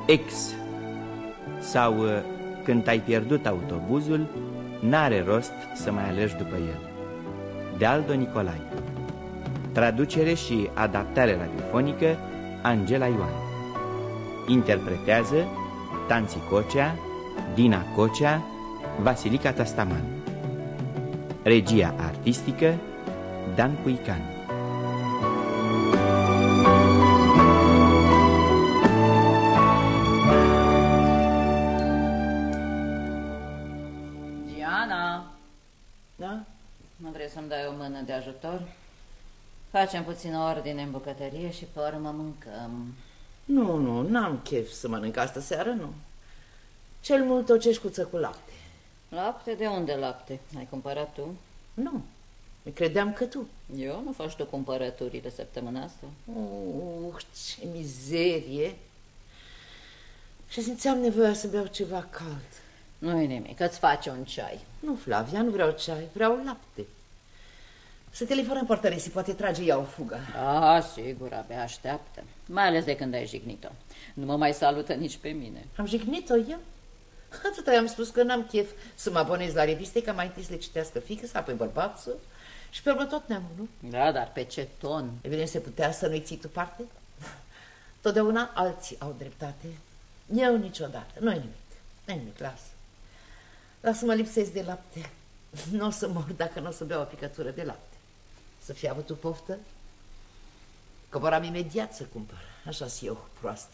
Ex sau când ai pierdut autobuzul, n-are rost să mai alergi după el, de Aldo Nicolae. Traducere și adaptare radiofonică Angela Ioan. Interpretează Tanți Cocea, Dina Cocea, Vasilica Tastaman. Regia artistică Dan Puican. Diana. Da? Nu vrei să-mi dai o mână de ajutor? Facem puțină ordine în bucătărie și pe urmă mâncăm. Nu, n-am chef să mănânc asta seară, nu. Cel mult o ceșcuță cu lapte. Lapte? De unde lapte? Ai cumpărat tu? Nu, credeam că tu. Eu nu faci tu cumpărăturile săptămâna asta? Ce mizerie. Și simțeam nevoia să beau ceva cald. Nu-i nimic, îți face un ceai. Nu, Flavia, nu vreau ceai, vreau lapte. Să telefonăm portăresii, poate trage ea o fugă. Sigur, abia așteaptă. Mai ales de când ai jignit-o. Nu mă mai salută nici pe mine. Am jignit-o eu? Atâta i-am spus că n-am chef să mă abonez la reviste, ca mai întâi să le citească fiică, apoi bărbatul și pe urmă tot neamul, nu? Da, dar pe ce ton? Evident, se putea să nu-i ții tu parte? Totdeauna alții au dreptate. Eu niciodată. Nu-i nimic, lasă. Lasă-mă lipsesc de lapte. Nu o să mor dacă nu o să beau o picătură de lapte. Să fie avut tu poftă? Coboram imediat să cumpăr. Așa-s eu, proastă.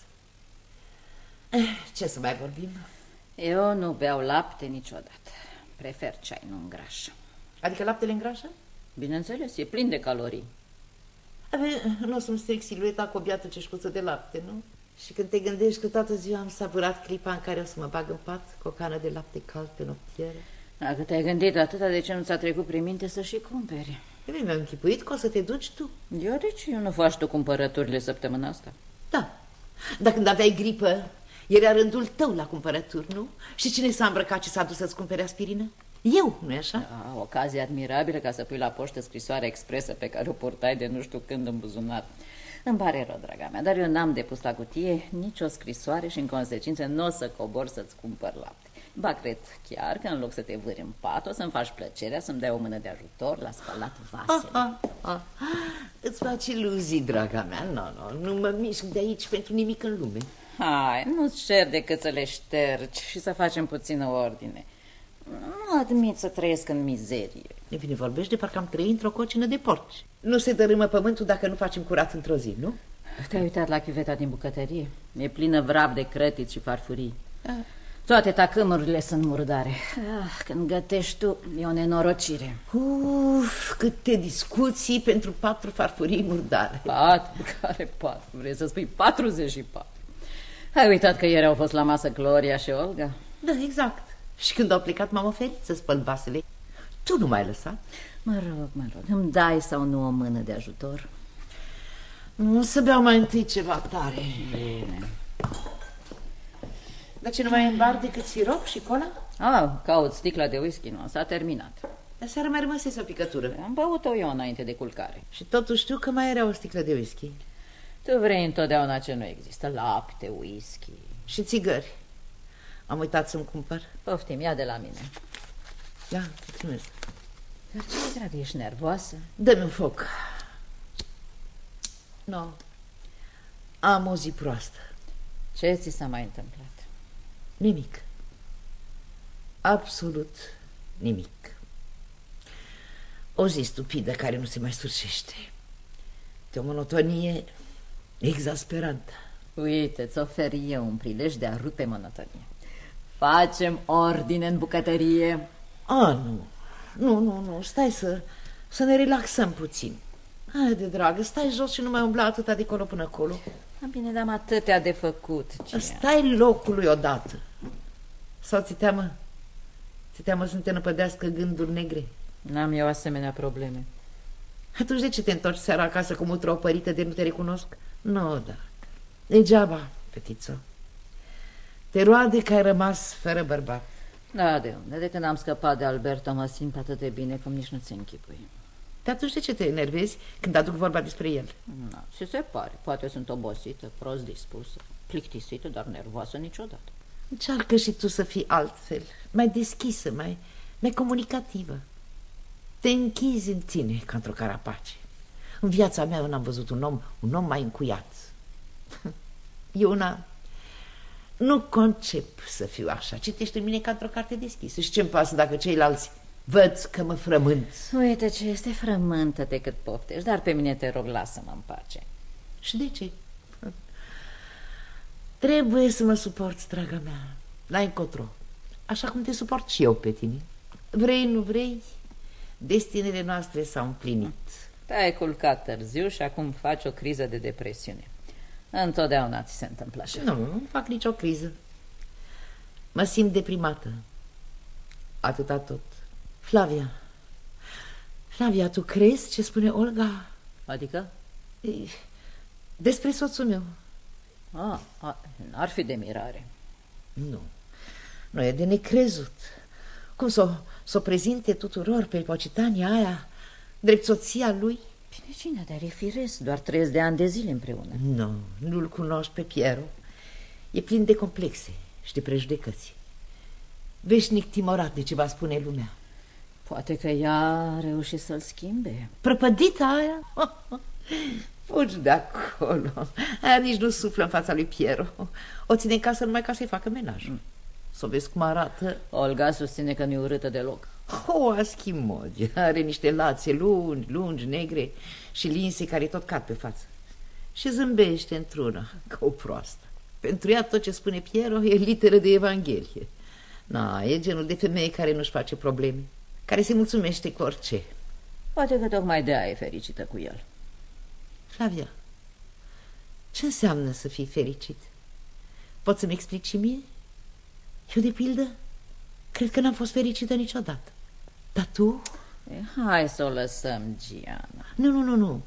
Ce să mai vorbim? Eu nu beau lapte niciodată. Prefer ceai, nu îngrașă. Adică laptele îngrașă? Bineînțeles, e plin de calorii. Nu o să-mi stric silueta cu o biată ceșcuță de lapte, nu? Și când te gândești că toată ziua am savurat clipa în care o să mă bag în pat cu o cană de lapte cald pe noptieră. Dacă te-ai gândit atâta, de ce nu ți-a trecut prin minte să și cumperi? Mi-am închipuit că o să te duci tu. Eu de ce nu faci tu cumpărăturile săptămâna asta? Da, dar când aveai gripă, era rândul tău la cumpărături, nu? Și cine s-a îmbrăcat și s-a dus să-ți cumpere aspirină? Eu, nu-i așa? Da, ocazie admirabilă ca să pui la poștă scrisoarea expresă pe care o purtai de nu știu când în buzunar. Îmi pare rău, draga mea, dar eu n-am depus la cutie nicio scrisoare și în consecință nu o să cobor să-ți cumpăr lapte. Ba, cred chiar că în loc să te vâri în pat, o să-mi faci plăcerea să-mi dai o mână de ajutor la spălat vasele. Îți faci iluzii, draga mea. Nu mă mișc de aici pentru nimic în lume. Hai, nu-ți cer decât să le ștergi și să facem puțină ordine. Nu admit să trăiesc în mizerie. E bine, vorbești de parcă am trăit într-o cocină de porci. Nu se dărâmă pământul dacă nu facem curat într-o zi, nu? Te-ai uitat la chiuveta din bucătărie? E plină vrab de crătiți și farfurii. Toate tacâmurile sunt murdare. Când gătești tu, e o nenorocire. Câte discuții pentru 4 farfurii murdare. 4? Care 4? Vrei să spui 44? Ai uitat că ieri au fost la masă Gloria și Olga? Da, exact. Și când au plecat m-am oferit să spăl vasele. Tu nu m-ai lăsat? Mă rog, îmi dai sau nu o mână de ajutor? Nu, să beau mai întâi ceva tare. Bine. Dar ce nu mai e în bar decât sirop și cola? Caut sticla de whisky, nu, s-a terminat. Dar seara mai rămăsese o picătură. Am băut-o eu înainte de culcare. Și totuși știu că mai era o sticlă de whisky. Tu vrei întotdeauna ce nu există, lapte, whisky. Și țigări. Am uitat să-mi cumpăr. Poftim, ia de la mine. Da, mulțumesc. Dar ce dragă, ești nervoasă? Dă-mi un foc. Nu. Am o zi proastă. Ce ți s-a mai întâmplat? Nimic. Absolut nimic. O zi stupidă care nu se mai sfârșește. De o monotonie exasperantă. Uite, îți ofer eu un prilej de a rupe monotonie. Facem ordine în bucătărie. Nu, stai să ne relaxăm puțin. Haide, dragă, stai jos și nu mai umbla atâta de colo până acolo. Bine, dar am atâtea de făcut. Stai locului odată. Sau ți teamă? Ți teamă să nu te năpădească gânduri negre? N-am eu asemenea probleme. Atunci de ce te întorci seara acasă cu mutră opărită de nu te recunosc? Nu, da. Degeaba, fetițo. Te roade că ai rămas fără bărbat. Da, de unde? De când am scăpat de Alberto mă simt atât de bine cum nici nu-ți închipui. Dar atunci de ce te enervezi când aduc vorba despre el? Ce se pare? Poate sunt obosită, prost dispusă. Plictisită, dar nervoasă niciodată. Încearcă și tu să fii altfel, mai deschisă, mai comunicativă. Te închizi în tine ca într-o carapace. În viața mea eu n-am văzut un om mai încuiat. Eu nu concep să fiu așa. Citește în mine ca într-o carte deschisă. Și ce-mi pasă dacă ceilalți văd că mă frământ? Uite ce este, frământă-te cât poftești, dar pe mine te rog, lasă-mă în pace. Și de ce? Trebuie să mă suporți, draga mea. N-ai încotro. Așa cum te suport și eu pe tine. Vrei, nu vrei, destinele noastre s-au împlinit. Te-ai culcat târziu și acum faci o criză de depresiune. Întotdeauna ți se întâmplă așa. Nu fac nicio criză. Mă simt deprimată. Atâta tot. Flavia, tu crezi ce spune Olga? Adică? Despre soțul meu. N-ar fi de mirare. Nu e de necrezut. Cum s-o prezinte tuturor pe Pocitania aia drept soția lui? Bine, cine de-ar firesc? Doar 30 de ani de zile împreună. Nu-l cunoști pe Piero. E plin de complexe și de prejudecăți. Veșnic timorat de ce va spune lumea. Poate că ea a reușit să-l schimbe. Prăpădita aia? Fugi de acolo. Aia nici nu suflă în fața lui Piero. O ține în casă numai ca să-i facă menaj. Să vezi cum arată. Olga susține că nu-i urâtă deloc. O aschimodi. Are niște lațe lungi, negre și linse care tot cad pe față. Și zâmbește într-una, ca o proastă. Pentru ea tot ce spune Piero e literă de Evanghelie. E genul de femeie care nu-și face probleme, care se mulțumește cu orice. Poate că tocmai de aia e fericită cu el. Flavia, ce înseamnă să fii fericit? Poți să-mi explici și mie? Eu, de pildă, cred că n-am fost fericită niciodată. Dar tu? Hai să o lăsăm, Giana. Nu.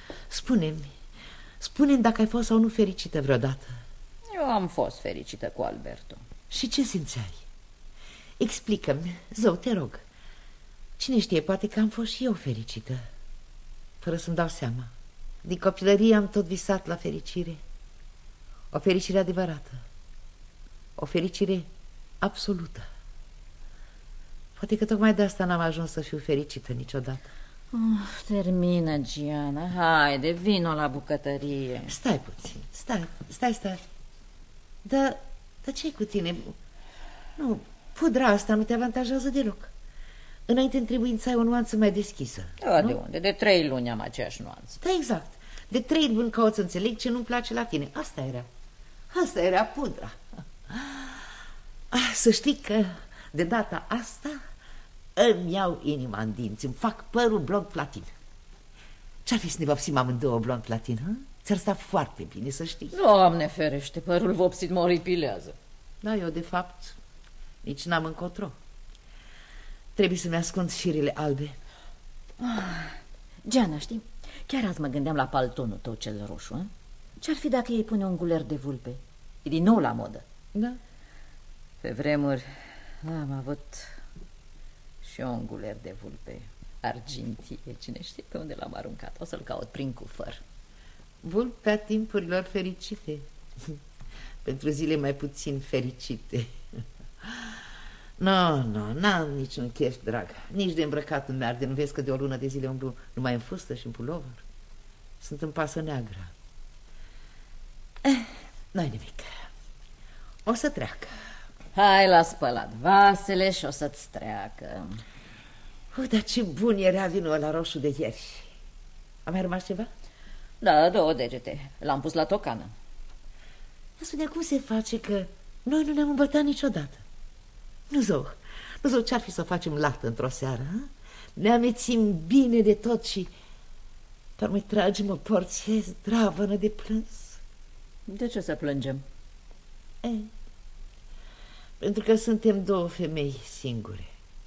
Spune-mi dacă ai fost sau nu fericită vreodată. Eu am fost fericită cu Alberto. Și ce simțeai? Explică-mi, zău, te rog. Cine știe, poate că am fost și eu fericită, fără să-mi dau seama. Din copilărie am tot visat la fericire. O fericire adevărată. O fericire absolută. Poate că tocmai de asta n-am ajuns să fiu fericită niciodată. Termină, Giana. Haide, vino la bucătărie. Stai puțin, stai. Dar ce-i cu tine? Nu, pudra asta nu te avantajează deloc. Înainte întrebuințai o nuanță mai deschisă. De unde? De 3 luni am aceeași nuanță. Da, exact. De 3 luni caut să înțeleg ce nu-mi place la tine. Asta era pudra. Să știi că de data asta îmi iau inima în dinți, îmi fac părul blond platin. Ce-ar fi să ne vopsim amândouă blond platin, hă? Ți-ar sta foarte bine, să știi. Doamne ferește, părul vopsit mă oripilează. Da, eu de fapt nici n-am încotro. Trebuie să-mi ascund șirile albe. Giana, știi, chiar azi mă gândeam la paltonul tău cel roșu, hă? Ce-ar fi dacă ei pune un guler de vulpe? E din nou la modă. Da. Pe vremuri am avut și eu un guler de vulpe argintie. Cine știe pe unde l-am aruncat? O să-l caut prin cufăr. Vulpea timpurilor fericite. Pentru zile mai puțin fericite. N-am niciun chef, dragă. Nici de îmbrăcat nu mi-arde. Nu vezi că de o lună de zile umblu numai în fustă și în pulover? Sunt în pasă neagră. N-ai nimic. O să treacă. Hai la spălat vasele și o să-ți treacă. Dar ce bun era vinul ăla roșu de ieri. A mai rămas ceva? Da, 2 degete. L-am pus la tocană. Spune, cum se face că noi nu ne-am îmbătat niciodată? Nu zău, ce-ar fi să facem lată într-o seară? Ha? Ne amețim bine de tot și dar mai tragem o porție zdravănă de plâns. De ce să plângem? Pentru că suntem 2 femei singure.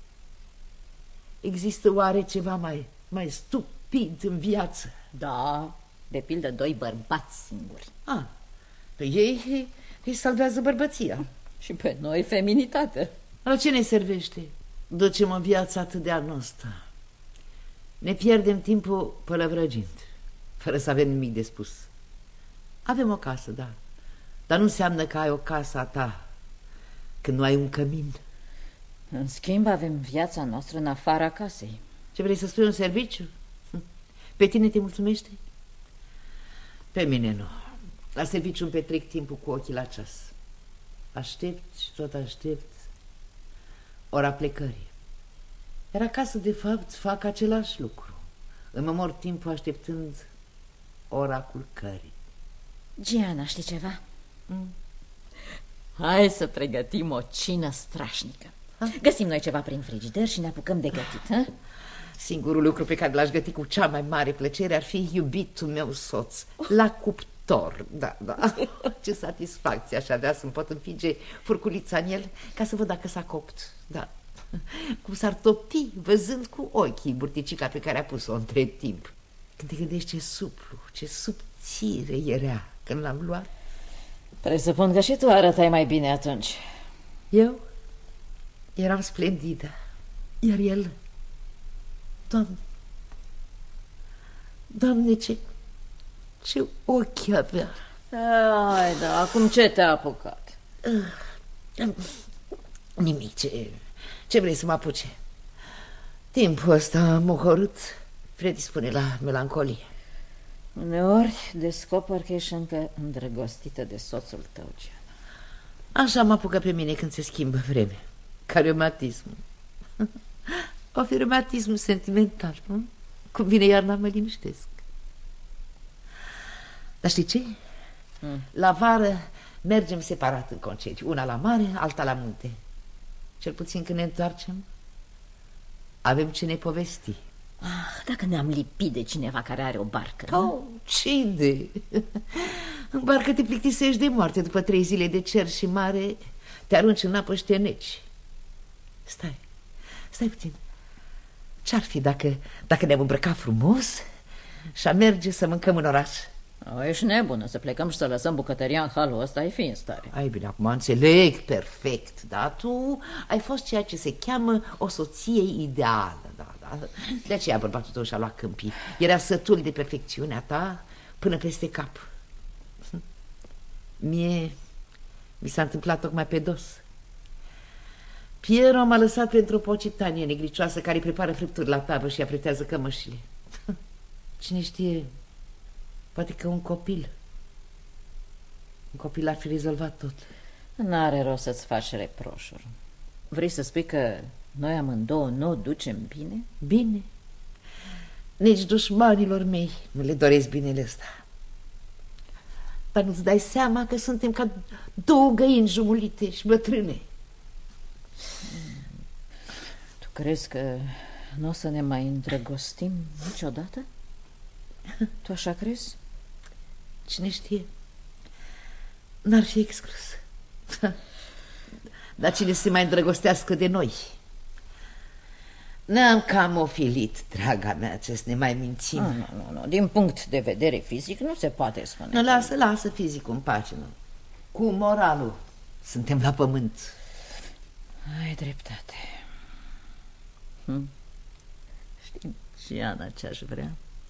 Există oare ceva mai stupid în viață? Da, de pildă 2 bărbați singuri. Pe ei salvează bărbăția. Și pe noi feminitate. La ce ne servește? Ducem o viață atât de anostă. Ne pierdem timpul pălăvrăgind, fără să avem nimic de spus. Avem o casă, da, Dar nu înseamnă că ai o casă a ta când nu ai un cămin. În schimb, avem viața noastră în afara casei. Ce vrei să spui, un serviciu? Pe tine te mulțumește? Pe mine nu. La serviciu îmi petrec timpul cu ochii la ceas. Aștept și tot aștept ora plecării. Iar acasă, de fapt, fac același lucru. Îmi omor timpul așteptând ora culcării. Giana, știi ceva? Hai să pregătim o cină strașnică. Găsim noi ceva prin frigider și ne apucăm de gătit, ha? Singurul lucru pe care l-aș găti cu cea mai mare plăcere ar fi iubitul meu soț, la cuptor. Da. Ce satisfacție aș avea să-mi pot împinge furculița în el ca să văd dacă s-a copt. Da. Cum s-ar topi văzând cu ochii burticica pe care a pus-o între timp. Când te gândești ce suplu, ce subțire era când l-am luat. Presupun că și tu arătai mai bine atunci. Eu eram splendidă, iar el... Doamne, ce ochi avea. Ai, da, acum ce te-a apucat? Nimic, ce vrei să mă apuce? Timpul ăsta mohorât predispune la melancolie. Uneori descoper că ești încă îndrăgostită de soțul tău, Giana. Așa mă apucă pe mine când se schimbă vremea. Ca reumatismul. O fi reumatism sentimental, nu? Cum vine iarna, mă liniștesc. Dar știi ce? La vară mergem separat în concediu. Una la mare, alta la munte. Cel puțin când ne întoarcem, avem ce ne povesti. Dacă ne-am lipit de cineva care are o barcă. Oh, cine? În barcă te plictisești de moarte. După 3 zile de cer și mare, te arunci în apă și te neci. Stai puțin. Ce-ar fi dacă ne-am îmbrăcat frumos și a merge să mâncăm în oraș? Ești nebună, să plecăm și să lăsăm bucătăria în halul ăsta, ai fi în stare. Ai bine, acum înțeleg perfect. Da, tu ai fost ceea ce se cheamă o soție ideală. Da. De aceea bărbatul tău și-a luat câmpii. Era sătul de perfecțiunea ta până peste cap. Mie mi s-a întâmplat tocmai pe dos. Piero m-a lăsat pentru o pocitanie negricioasă care prepară fripturi la tavă și apretează cămășile. Cine știe, poate că un copil ar fi rezolvat tot. N-are rost să-ți faci reproșuri. Vrei să spui că noi amândouă nu o ducem bine? Bine? Nici dușmanilor mei nu le doresc binele ăsta. Dar nu-ți dai seama că suntem ca 2 găini jumulite și bătrâne. Tu crezi că nu o să ne mai îndrăgostim niciodată? Tu așa crezi? Cine știe? N-ar fi exclus. Dar cine se mai îndrăgostească de noi? Ne-am cam ofilit, draga mea, ce să ne mai mințim. Nu. Din punct de vedere fizic nu se poate spune. Lasă fizicul în pace, nu? Cu moralul suntem la pământ. Ai dreptate. Știi, Giana, ce-aș vrea?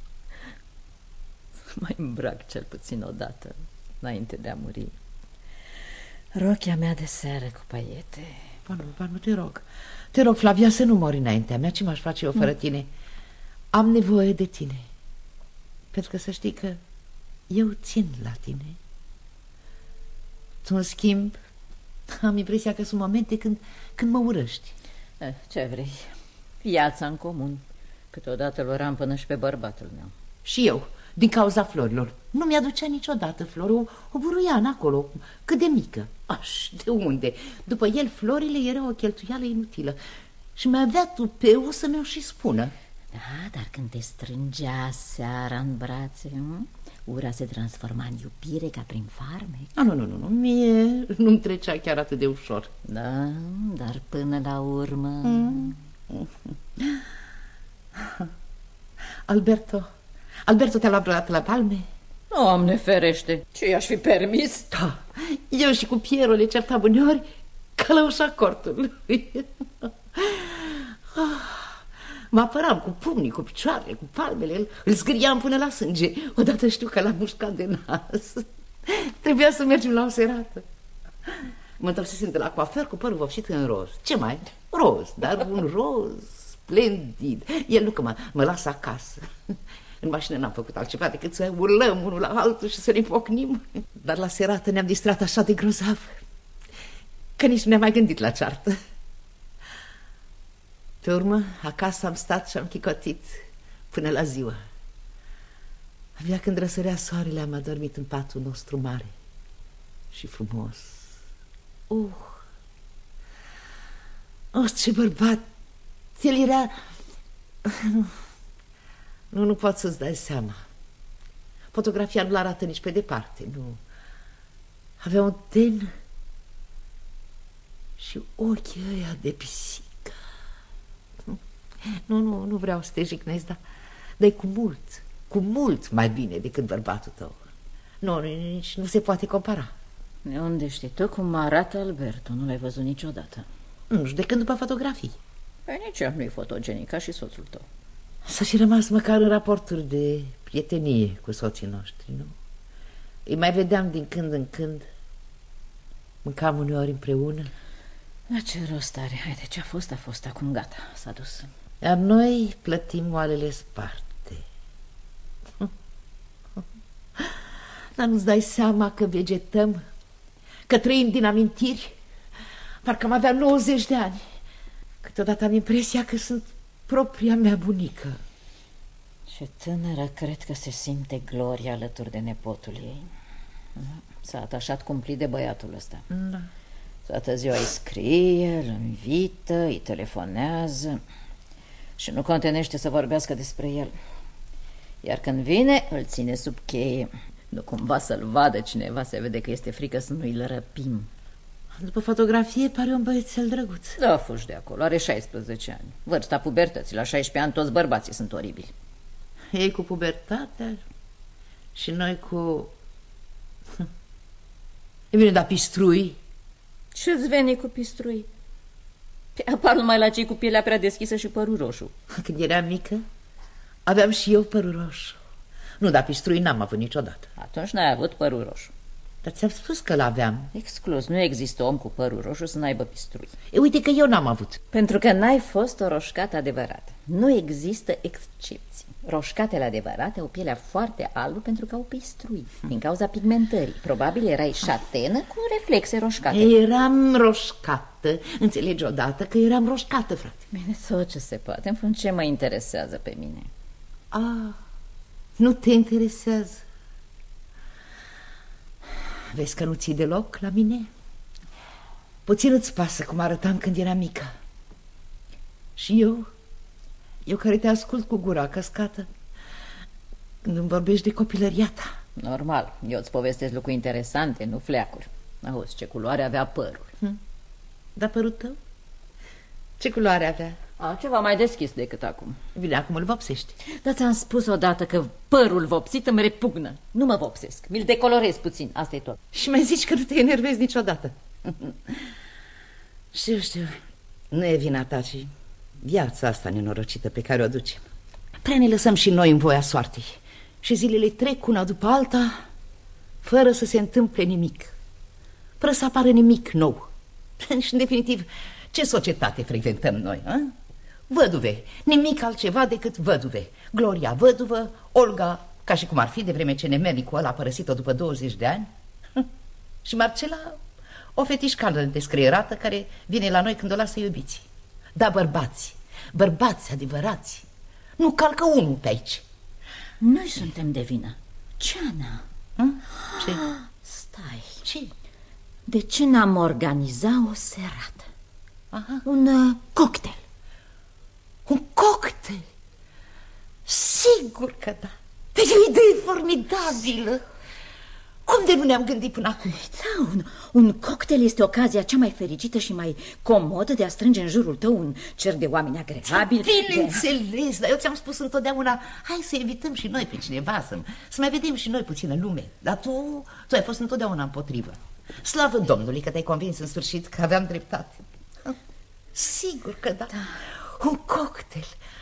Să mai îmbrac cel puțin odată înainte de a muri rochia mea de seară cu paiete. Ba nu, te rog, Flavia, să nu mori înaintea mea. Ce m-aș face eu fără tine? Am nevoie de tine, pentru că să știi că eu țin la tine. Tu, în schimb, am impresia că sunt momente când mă urăști. Ce vrei? Viața în comun. Câteodată îl uram până și pe bărbatul meu. Și eu, din cauza florilor. Nu mi-aducea niciodată flori, o buruiană acolo, cât de mică. De unde? După el, florile erau o cheltuială inutilă. Și mai avea tupeu să mi-o și spună. Da, dar când te strângea seara în brațe, ura se transforma în iubire ca prin farmec. Nu, mie nu-mi trecea chiar atât de ușor. Da, dar până la urmă... Alberto te-a luat vreodată la palme? Doamne ferește, ce i-aș fi permis? Da, eu și cu Piero le certam uneori ca la ușa cortului. Mă apăram cu pumnii, cu picioarele, cu palmele, îl zgâriam până la sânge. Odată știu că l-am mușcat de nas. Trebuia să mergem la o serată. Mă întorsesem de la coafer cu părul vopsit în roz. Ce mai? Roz, dar un roz splendid. El nu că mă lasă acasă. În mașină n-am făcut altceva decât să urlăm unul la altul și să ne pocnim. Dar la serată ne-am distrat așa de grozav că nici nu ne-am mai gândit la ceartă. Pe urmă, acasă am stat și am chicotit până la ziua. Abia când răsărea soarele am adormit în patul nostru mare și frumos. Ce bărbat! El era... Nu pot să-ți dai seama. Fotografia nu-l arată nici pe departe, nu. Avea un ten și ochii ăia de pisică. Nu vreau să te jignesc, dar e cu mult mai bine decât bărbatul tău. Nici nu se poate compara. De unde știi tu cum arată Alberto? Nu l-ai văzut niciodată. Nu știu, de când după fotografii. Păi nici eu nu-i fotogenic, ca și soțul tău. S-a și rămas măcar în raporturi de prietenie cu soții noștri, nu? Îi mai vedeam din când în când. Mâncam uneori împreună. La ce rost are? Haide, ce a fost, acum gata, s-a dus. Iar noi plătim oalele sparte. Dar nu-ți dai seama că vegetăm, că trăim din amintiri? Parcă am avea 90 de ani. Câteodată am impresia că sunt propria mea bunică. Ce tânără cred că se simte Gloria alături de nepotul ei. S-a atașat cumplit de băiatul ăsta. Da. Toată ziua îi scrie, îl invită, îi telefonează și nu contenește să vorbească despre el. Iar când vine, îl ține sub cheie. Nu cumva să-l vadă cineva, se vede că este frică să nu îl răpim. După fotografie pare un băiețel drăguț. Da, fugi de acolo, are 16 ani. Vârsta pubertății, la 16 ani toți bărbații sunt oribili. Ei cu pubertatea și noi cu... E bine, dar pistrui? Ce-ți veni cu pistrui? Apar numai la cei cu pielea prea deschisă și părul roșu. Când eram mică, aveam și eu părul roșu. Nu, dar pistrui n-am avut niciodată. Atunci n-ai avut părul roșu. Dar ți-am spus că l-aveam. Exclus, nu există om cu părul roșu să n-aibă pistrui. Uite că eu n-am avut. Pentru că n-ai fost o roșcată adevărată. Nu există excepții. Roșcatele adevărate au pielea foarte albă pentru că au pistrui, din cauza pigmentării. Probabil erai șatenă cu reflexe roșcate. Eram roșcată. Înțelegi odată că eram roșcată, frate. Bine, tot ce se poate. În fond, ce mă interesează pe mine? Nu te interesează? Vezi că nu ții deloc la mine? Puțin îți pasă cum arătam când eram mică. Și eu care te ascult cu gura căscată când îmi vorbești de copilăria ta. Normal, eu îți povestesc lucruri interesante, nu fleacuri. Auzi, ce culoare avea părul. Dar părul tău? Ce culoare avea? Ceva mai deschis decât acum. Bine, acum îl vopsești. Dar ți-am spus odată că părul vopsit îmi repugnă. Nu mă vopsesc, mi-l decolorez puțin, asta e tot. Și mai zici că nu te enervezi niciodată. Știu, nu e vina ta, ci viața asta nenorocită pe care o ducem. Prea ne lăsăm și noi în voia soartei. Și zilele trec una după alta fără să se întâmple nimic, fără să apară nimic nou. Și în definitiv, ce societate frecventăm noi, a? Văduve, nimic altceva decât văduve. Gloria văduvă, Olga, ca și cum ar fi, de vreme ce nemernicul ăla a părăsit-o după 20 de ani. Și Marcela, o fetișcană descreierată care vine la noi când o lasă iubiții. Da, bărbați adevărați, nu calcă unul pe aici. Noi suntem de vină. Ce, Ana? Ce? Stai. Ce? De ce n-am organizat o serată? Un cocktail. Un cocktail? Sigur că da. Deci e o idee formidabilă. Cum de nu ne-am gândit până acum? Da, un cocktail este ocazia cea mai fericită și mai comodă de a strânge în jurul tău un cer de oameni agreabili. Bineînțeles, dar eu ți-am spus întotdeauna, hai să invităm și noi pe cineva, să mai vedem și noi puțină lume. Dar tu ai fost întotdeauna împotrivă. Slavă Domnului că te-ai convins în sfârșit că aveam dreptate. Sigur că da. Un cocktail.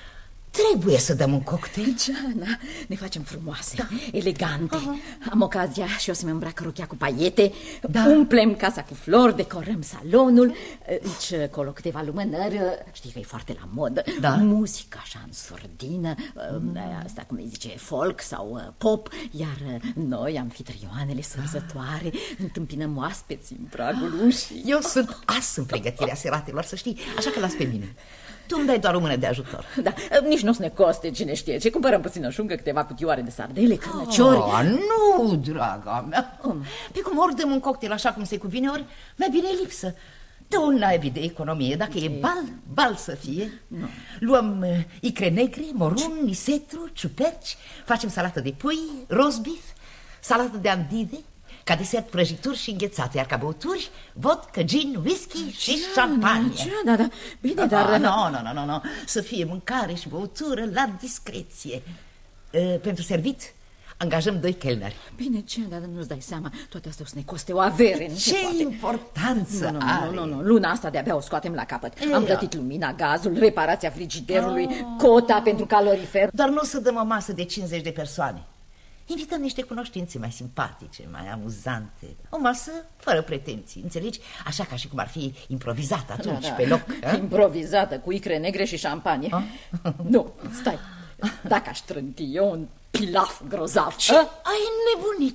Trebuie să dăm un cocktail. Geana, ne facem frumoase, elegante. Am ocazia și o să-mi îmbrac rochia cu paiete. Umplem casa cu flori, decorăm salonul. Deci, colo câteva lumânări. Știi că e foarte la modă. Muzică așa în sordină. Asta cum îi zice, folk sau pop. Iar noi, anfitrioanele sărzătoare, întâmpinăm oaspeți în pragul ușii. Eu sunt as în pregătirea seratelor, să știi. Așa că las pe mine. Tu îmi dai doar o mână de ajutor. Da, nici nu o să ne coste, cine știe ce. Cumpărăm puțină șuncă, câteva cutioare de sardele, cârnăciori. Nu, draga mea. Pe cum ori dăm un cocktail așa cum se cuvine, ori mai bine lipsă. Dă un naibii de economie. Dacă e bal, bal să fie. Luăm icre negre, morun, nisetru, ciuperci. Facem salată de pui, roast beef, salată de andide. Ca desert prăjituri și înghețate, iar ca băuturi, vodka, gin, whisky și șampanie. Da, bine, dar... Nu, să fie mâncare și băutură la discreție. Pentru servit, angajăm 2 chelneri. Bine, dar nu-ți dai seama, toate astea o să ne coste o avere. Ce importanță are? Nu, luna asta de-abia o scoatem la capăt. Am plătit lumina, gazul, reparația frigiderului, cota pentru calorifer. Dar nu o să dăm o masă de 50 de persoane. Invităm niște cunoștințe mai simpatice, mai amuzante. O masă fără pretenții, înțelegi? Așa ca și cum ar fi improvizată atunci, pe loc. Improvizată, cu icre negre și șampanie. Nu, stai. Dacă aș trânti eu un pilaf grozav. Ce? Ai nebunit?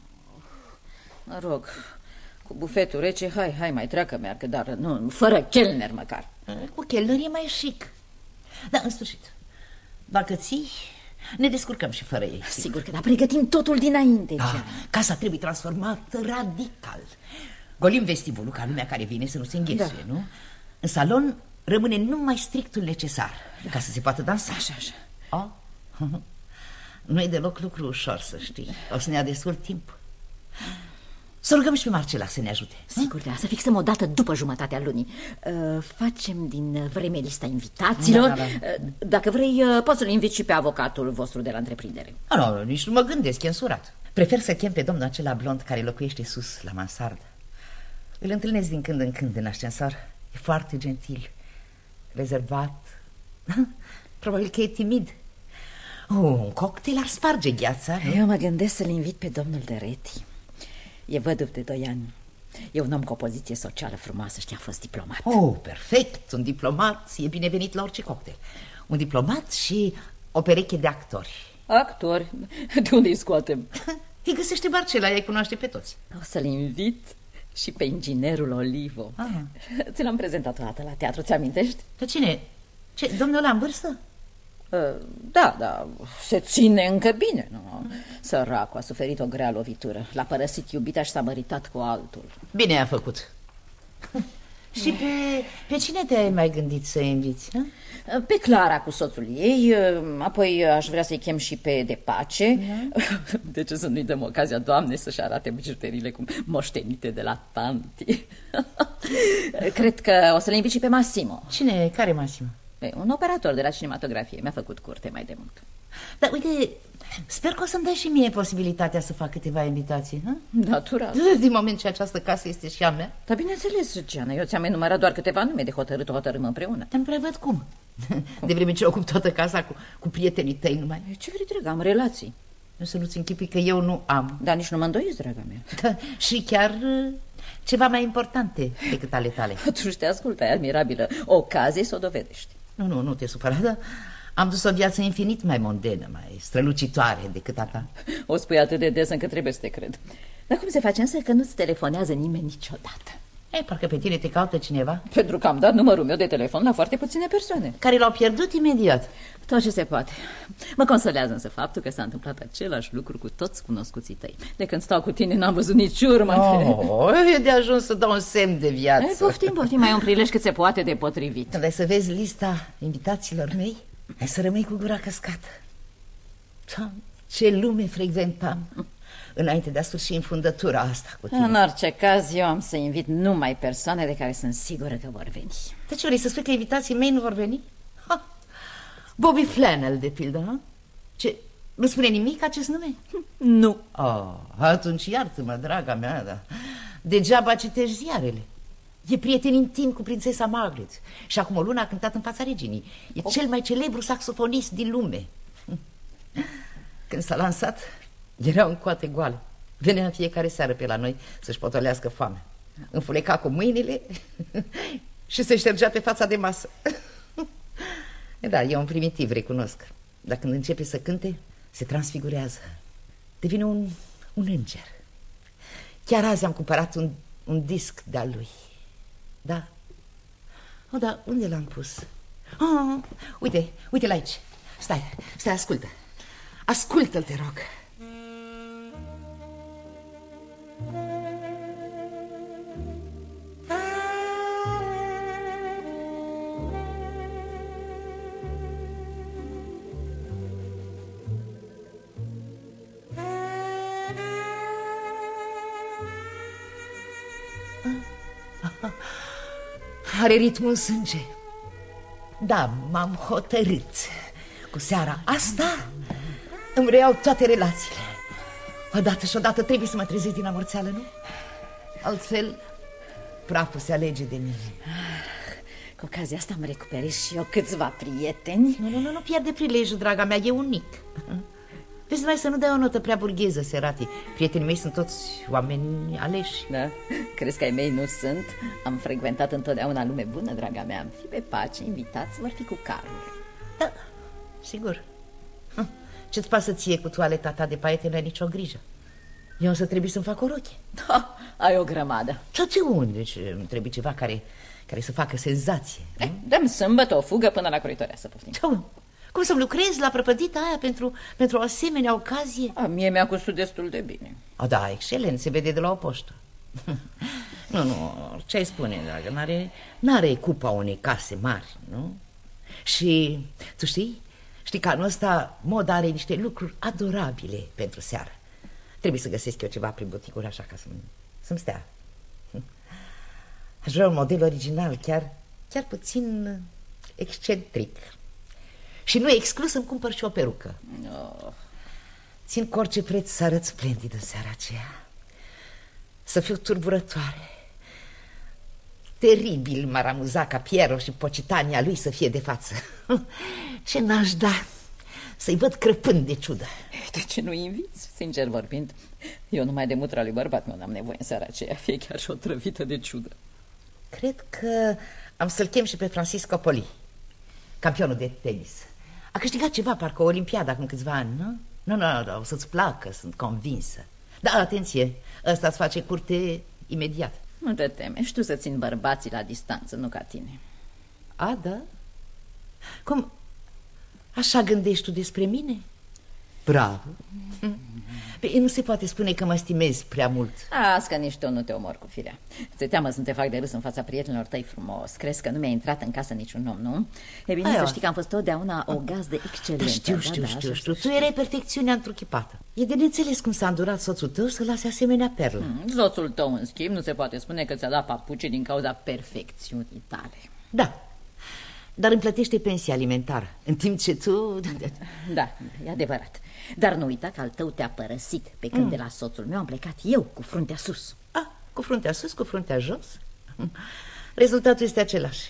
Mă rog, cu bufetul rece, hai, mai treacă meargă, dar nu, fără chelner măcar. Cu chelner e mai chic. Dar, în sfârșit, dacă ții... Ne descurcăm și fără ei. Sigur că pregătim totul dinainte. Casa trebuie transformată radical. Golim vestibulul ca lumea care vine să nu se înghesuie, nu? În salon rămâne numai strictul necesar ca să se poată dansa. Așa. Nu e deloc lucru ușor, să știi. O să ne ia destul timp. Să rugăm și pe Marcela să ne ajute. Sigur, să fixăm o dată după jumătatea lunii. Facem din vreme lista invitaților. Dacă vrei, poți să-l inviți și pe avocatul vostru de la întreprindere. Nu, nici nu mă gândesc, e însurat. Prefer să chem pe domnul acela blond care locuiește sus la mansardă. Îl întâlnesc din când în când în ascensor. E foarte gentil, rezervat. Probabil că e timid. Un cocktail ar sparge gheața. Eu mă gândesc să-l invit pe domnul Dereti. E văduv de 2 ani. E un om cu o poziție socială frumoasă, știi, a fost diplomat. Perfect, un diplomat e binevenit la orice cocktail. Un diplomat și o pereche de actori. Actori? De unde îi scoatem? Îi găsește Marcela, ea îi cunoaște pe toți. O să-l invit și pe inginerul Olivo. Ți l-am prezentat o dată la teatru, ți-amintești? Dar cine? Ce, domnul ăla în vârstă? Da, se ține încă bine, nu? Săracul a suferit o grea lovitură. L-a părăsit iubita și s-a măritat cu altul. Bine a făcut. Și pe cine te-ai mai gândit să inviți? Pe Clara cu soțul ei. Apoi aș vrea să-i chem și pe Depace. De ce să nu-i dăm ocazia, Doamne, să-și arate bijuteriile cum moștenite de la tanti? Cred că o să le invit și pe Massimo. Cine? Care Massimo? Un operator de la cinematografie. Mi-a făcut curte mai de mult. Dar uite, sper că o să-mi dai și mie posibilitatea să fac câteva invitații. Natural. Din moment ce această casă este și a mea. Dar bineînțeles, Geana, eu ți-am enumerat doar câteva nume de hotărât, o hotărâm împreună. Te-mi prevăd cum? De vreme ce ocup toată casa cu prietenii tăi numai. Ce vrei, dragă, am relații. Să nu-ți închipui că eu nu am. Dar nici nu mă îndoiesc, draga mea. Și chiar ceva mai importante decât ale tale. Atunci te ascultă, e admirabilă ocazie să o dovedești. Nu te supăra, dar am dus o viață infinit mai mondenă, mai strălucitoare decât a ta. O spui atât de des încât trebuie să te cred. Dar cum se face însă că nu-ți telefonează nimeni niciodată? Parcă pe tine te caută cineva. Pentru că am dat numărul meu de telefon la foarte puține persoane care l-au pierdut imediat. Tot ce se poate. Mă consolează însă faptul că s-a întâmplat același lucru cu toți cunoscuții tăi. De când stau cu tine n-am văzut nici urmă. E de ajuns să dau un semn de viață. Poftim, mai un prilej cât se poate de potrivit. Când ai să vezi lista invitațiilor mei, ai să rămâi cu gura căscată. Ce lume frecventam înainte de a sfârși înfundătura asta cu tine. În orice caz, eu am să invit numai persoane de care sunt sigură că vor veni. De ce vrei să spui că invitații mei nu vor veni? Bobby Flannel, de pildă, Ce, nu spune nimic acest nume? Nu. Atunci iartă-mă, draga mea, dar degeaba citești ziarele. E prieten intim cu prințesa Margaret și acum o lună a cântat în fața reginii. E cel mai celebru saxofonist din lume. Când s-a lansat, era în coate goale. Venea în fiecare seară pe la noi să-și potolească foamea. Înfuleca cu mâinile și se ștergea pe fața de masă. Da, e un primitiv, recunosc. Dar când începe să cânte, se transfigurează. Devine un înger. Chiar azi am cumpărat un disc de-al lui. Da. Oh, da, unde l-am pus? Uite-l aici. Stai, ascultă. Ascultă-l, te rog. Are ritmul în sânge. Da, m-am hotărât. Cu seara asta îmi reiau toate relațiile. Odată și odată trebuie să mă trezesc din amorțeală, nu? Altfel, praful se alege de mine. Cu ocazia asta îmi recuperez și eu câțiva prieteni. Nu pierde prilejul, draga mea, e unic. Vezi mai să nu dai o notă prea burgheză, Serati. Prietenii mei sunt toți oameni aleși. Da? Crezi că ai mei nu sunt? Am frecventat întotdeauna lume bună, draga mea. Am fi pe pace, invitați vor fi cu carul. Da, sigur. Ce-ți pasă ție cu toaleta ta de paiete, n-ai nicio grijă. Eu însă trebuie să-mi fac o roche. Da, ai o grămadă. Ce unde? Deci îmi trebuie ceva care să facă senzație. Dăm sâmbătă o fugă până la Croitorea, să poftim. Cum să-mi lucrez la prăpădita aia pentru o asemenea ocazie? Mie mi-a cusut destul de bine. Da, excelent, se vede de la o poștă. Nu, ce-ai spune, dragă, n-are cupa unei case mari, nu? Și tu știi că anul ăsta moda are niște lucruri adorabile pentru seară. Trebuie să găsesc eu ceva prin buticuri așa ca să-mi stea. Aș vrea un model original, chiar puțin excentric. Și nu e exclus să-mi cumpăr și o perucă. Țin cu orice preț să arăt splendid în seara aceea. Să fiu turburătoare. Teribil m-ar amuza ca Piero și Pocitania lui să fie de față. Ce n-aș da să-i văd crăpând de ciudă. De ce nu inviți? Sincer vorbind, eu numai de mutra lui bărbat meu n-am nevoie în seara aceea. Fie chiar și o trăvită de ciudă. Cred că am să-l chem și pe Francisco Poli, campionul de tenis. A câștigat ceva, parcă o olimpiadă acum câțiva ani, nu? Nu, o să-ți placă, sunt convinsă. Da, atenție, ăsta îți face curte imediat. Nu te teme, știu să țin bărbații la distanță, nu ca tine. A, da? Cum? Așa gândești tu despre mine? Bravo. Nu se poate spune că mă stimezi prea mult. Azi că nici tu nu te omor cu firea. Ți-e teamă să te fac de râs în fața prietenilor tăi frumos. Crezi că nu mi-a intrat în casă niciun om, nu? E bine să știi că am fost totdeauna o gazdă excelentă. Da, știu. Tu erai perfecțiunea întruchipată. E de neînțeles cum s-a îndurat soțul tău să lase asemenea perlă. Soțul tău, în schimb, nu se poate spune că ți-a dat papuce din cauza perfecțiunii tale. Da, dar îmi plătește pensia alimentară, în timp ce tu... Da, e adevărat. Dar nu uita că al tău te-a părăsit, pe când de la soțul meu am plecat eu cu fruntea sus. Cu fruntea sus, cu fruntea jos? Rezultatul este același.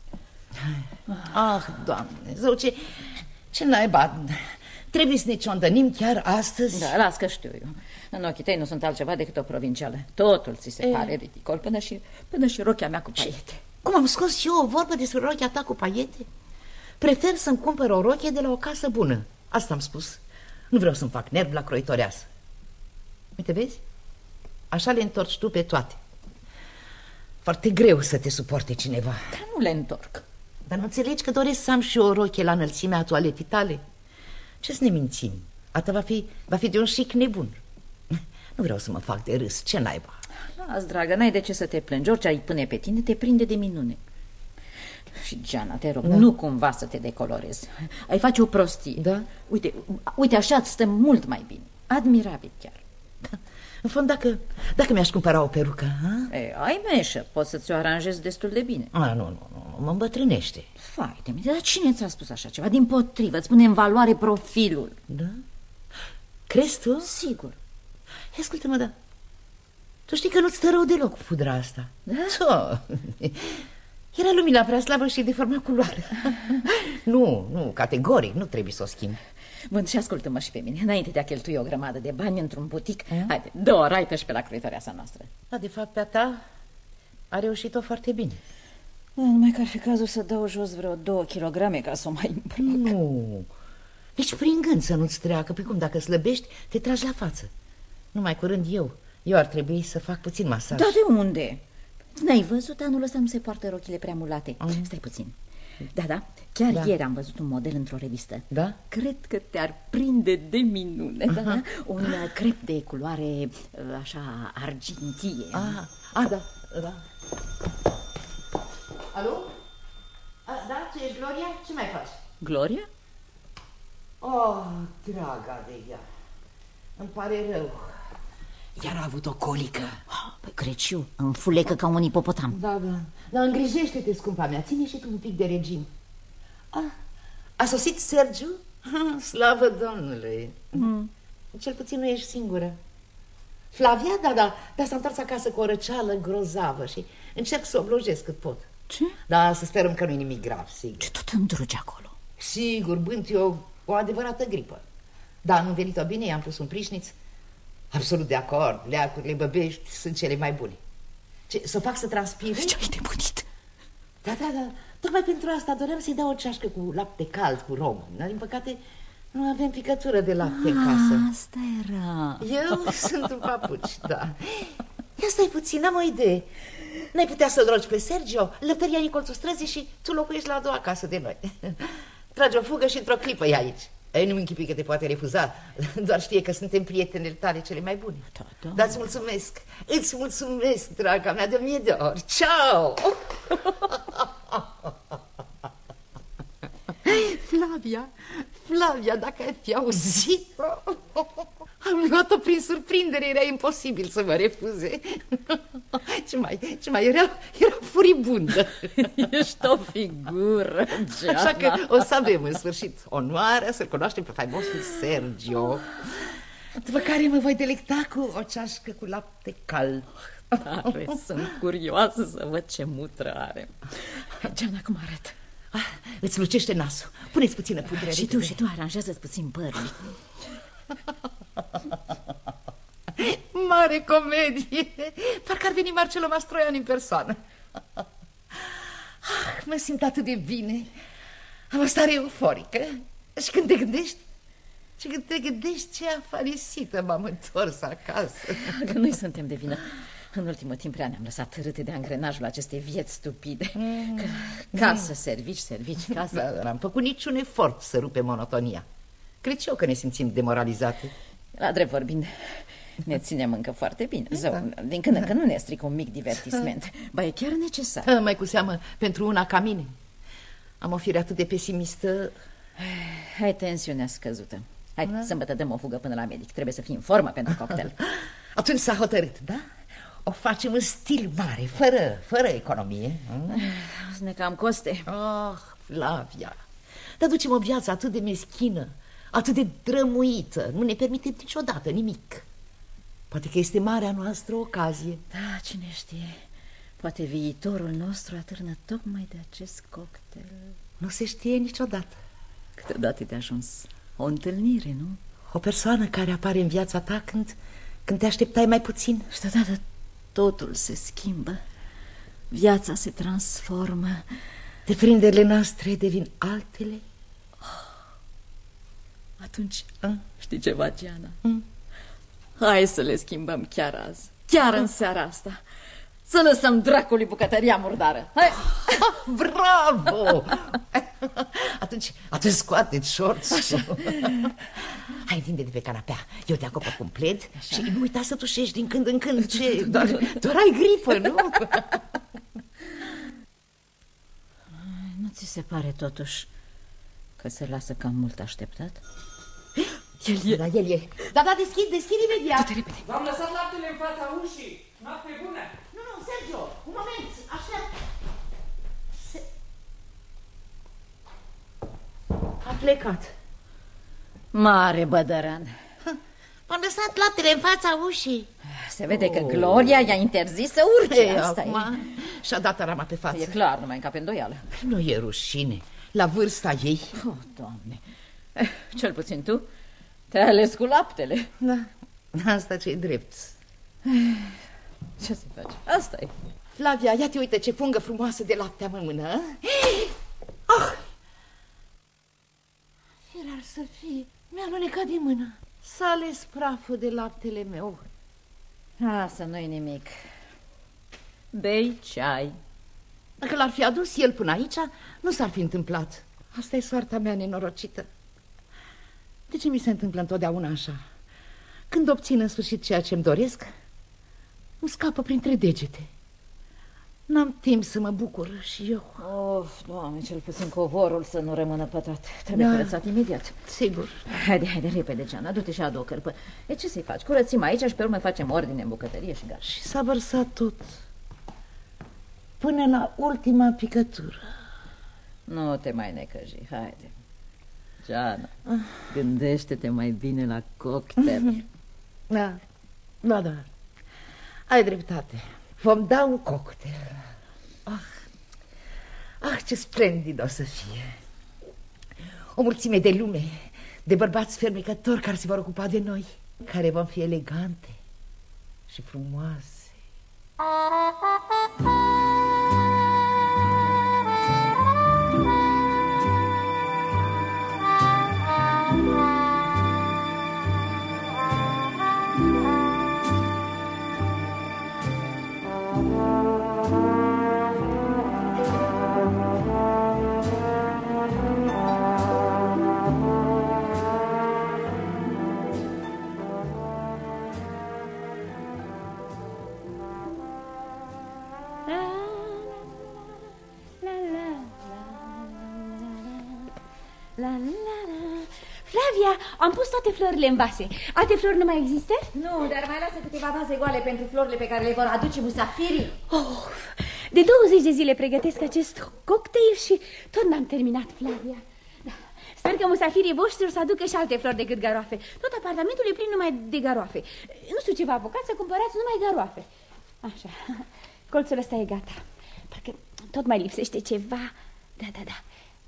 Doamne, zău, ce naiba. Trebuie să ne ciondănim chiar astăzi. Da, las că știu eu. În ochii tăi nu sunt altceva decât o provincială. Totul ți se pare ridicol, până și rochia mea cu paiete. Cum am scos și eu o vorbă despre rochia ta cu paiete? Prefer să-mi cumpăr o rochie de la o casă bună. Asta am spus. Nu vreau să-mi fac nervi la croitoreasă. Uite, vezi? Așa le întorci tu pe toate. Foarte greu să te suporte cineva. Dar nu le întorc. Dar nu înțelegi că doresc să am și o rochie la înălțimea toaletei tale? Ce să ne mințim? Asta va fi de un chic nebun. Nu vreau să mă fac de râs, ce naiba? Las, dragă, n-ai de ce să te plângi. Orice ai pune pe tine, te prinde de minune. Și, Giana, te rog, nu cumva să te decolorezi. Ai face o prostie. Da? Uite, așa îți stă mult mai bine. Admirabil chiar. În fond, dacă mi-aș cumpăra o perucă, ai meșă, poți să ți-o aranjezi destul de bine. Nu, mă îmbătrânește. Fai de mine, dar cine ți-a spus așa ceva? Dimpotrivă, îți pune în valoare profilul. Da? Crezi tu? Sigur. Ascultă-mă, Tu știi că nu-ți stă rău deloc cu pudra asta. Da? Era lumina prea slabă și deforma culoarea. Nu, categoric, nu trebuie să o schimbi. Bun, și ascultă-mă și pe mine. Înainte de a cheltui o grămadă de bani într-un butic, haide, dă o raită și pe la croitoarea noastră. Da, de fapt, pe a ta a reușit-o foarte bine. Numai că ar fi cazul să dau jos vreo 2 kilograme ca să o mai îmbrac. Nu, nici prin gând să nu-ți treacă. Pe cum, dacă slăbești, te tragi la față. Numai curând eu ar trebui să fac puțin masaj. Da, de unde? N-ai văzut? Anul ăsta nu se poartă rochile prea mulate. Stai puțin. Da, chiar ieri am văzut un model într-o revistă. Da? Cred că te-ar prinde de minune. Da? Un crep de culoare așa argintie. Da. Alo? Da, tu ești Gloria? Ce mai faci? Gloria? Oh, draga de ea, îmi pare rău. Iar a avut o colică. Păi Creciu, înfulecă ca un ipopotam. Da, dar îngrijește-te, scumpa mea, ține și tu un pic de regim. A sosit Sergiu? Slavă Domnului. Cel puțin nu ești singură. Flavia? Da, s-a întors acasă cu o răceală grozavă și încerc să o oblojesc cât pot. Ce? Da, să sperăm că nu e nimic grav, sigur. Ce tot îndrugi acolo? Sigur, bânt eu o adevărată gripă. Da, nu venit-o bine, i-am pus un prișniț. Absolut de acord, leacurile băbești sunt cele mai bune. Ce, să fac să transpire? Ce-ai nebunit? Da, tocmai pentru asta doream să-i dau o ceașcă cu lapte cald, cu rom. Dar, din păcate, nu avem picătură de lapte în casă. Asta era. Eu sunt un papuci, da. Ia stai puțin, am o idee. N-ai putea să-l rogi pe Sergio? Lăptăria în colțul străzii și tu locuiești la a doua casă de noi. Tragi o fugă și într-o clipă e aici. Nu-mi închipui că te poate refuza. Doar știe că suntem prietenele tale cele mai bune. Da. Dar îți mulțumesc, draga mea, de 1000 de ori. Ciao! Flavia, dacă ai fi auzit-o, am luat-o prin surprindere, era imposibil să mă refuze. Ce mai era furibundă. Ești o figură, Geana. Așa că o să avem în sfârșit onoarea să-l cunoaștem pe faimosul Sergio. După care mă voi delecta cu o ceașcă cu lapte cald. Tare, sunt curioasă să văd ce mutră are. Geana, cum arată? Îți lucește nasul. Pune-ți puțină pudră. Și tu aranjează-ți puțin părul. Mare comedie. Parcă ar veni Marcelo Mastroianni în persoană. Mă simt atât de bine. Am o stare euforică. Și când te gândești ce afarisită m-am întors acasă. Că noi suntem de vină. În ultimul timp prea ne-am lăsat râte de angrenajul acestei vieți stupide. Casă, servici, casă. Dar n-am făcut niciun efort să rupe monotonia. Cred și eu că ne simțim demoralizate. La drept vorbind, ne ținem încă foarte bine. Zău, din când în când nu ne strică un mic divertisment. Ba, e chiar necesar. Mai cu seamă pentru una ca mine. Am o fire atât de pesimistă. Hai, tensiunea scăzută. Hai, sâmbătă dăm o fugă până la medic. Trebuie să fii în formă pentru cocktail. Atunci s-a hotărât, da? O facem în stil mare, fără economie. Ne cam coste. Flavia, dar ducem o viață atât de meschină, atât de drămuită. Nu ne permitem niciodată nimic. Poate că este marea noastră ocazie. Da, cine știe. Poate viitorul nostru atârnă tocmai de acest cocktail. Nu se știe niciodată. Câteodată de ajuns o întâlnire, nu? O persoană care apare în viața ta când te așteptai mai puțin. Și deodată totul se schimbă. Viața se transformă. Deprinderile noastre devin altele. Atunci, știi ceva, Geana? Hai să le schimbăm chiar azi. Chiar în seara asta. Să lăsăm dracului bucătăria murdară. Hai! Bravo! Atunci scoate-ți șorți. Hai, întinde de pe canapea. Eu te acopăr cu un pled. Și nu uita să tușești din când în când. Ce? Doar ai gripă, nu? Nu ți se pare totuși că se lasă cam mult așteptat? El e. Da, deschid imediat. Du-te repede. V-am lăsat laptele în fața ușii. Noapte bună. Nu, Sergio, un moment, aștept. A plecat. Mare bădăran. M-am lăsat laptele în fața ușii. Se vede că Gloria i-a interzis să urce. Asta acum și-a dat rama pe față. E clar, numai încape îndoială. Nu e rușine, la vârsta ei. Doamne, cel puțin tu te-ai ales cu laptele. Da, asta ce-i drept. Ce să faci? Asta e. Flavia, ia te uite ce pungă frumoasă de lapte am în mână. Firar să fie, mi-a alunecat din mână. S-a ales praful de laptele meu. Asta nu-i nimic. Bei ceai. Dacă l-ar fi adus el până aici, nu s-ar fi întâmplat. Asta e soarta mea nenorocită. De ce mi se întâmplă întotdeauna așa? Când obțin în sfârșit ceea ce-mi doresc, îmi scapă printre degete. N-am timp să mă bucur și eu. Of, Doamne, cel puțin covorul să nu rămână pătat. Trebuie curățat imediat. Sigur. Haide, repede, Geana, du-te și adu o cărpă. E, ce să-i faci? Curățim aici și pe urmă facem ordine în bucătărie și gata. Și s-a vărsat tot, până la ultima picătură. Nu te mai necăji, haide. Geana, gândește-te mai bine la cocktail. Da. Ai dreptate. Vom da un cocktail. Ce splendid o să fie. O mulțime de lume, de bărbați fermecători care se vor ocupa de noi, care vom fi elegante și frumoase. Flavia, am pus toate florile în vase. Alte flori nu mai există? Nu, dar mai lasă câteva vase goale pentru florile pe care le vor aduce musafirii. De 20 de zile pregătesc acest cocktail și tot n-am terminat, Flavia. Da. Sper că musafirii voștri o să aducă și alte flori decât garoafe. Tot apartamentul e plin numai de garoafe. Nu știu ce vă apucați să cumpărați numai garoafe. Așa, colțul ăsta e gata. Parcă tot mai lipsește ceva. Da.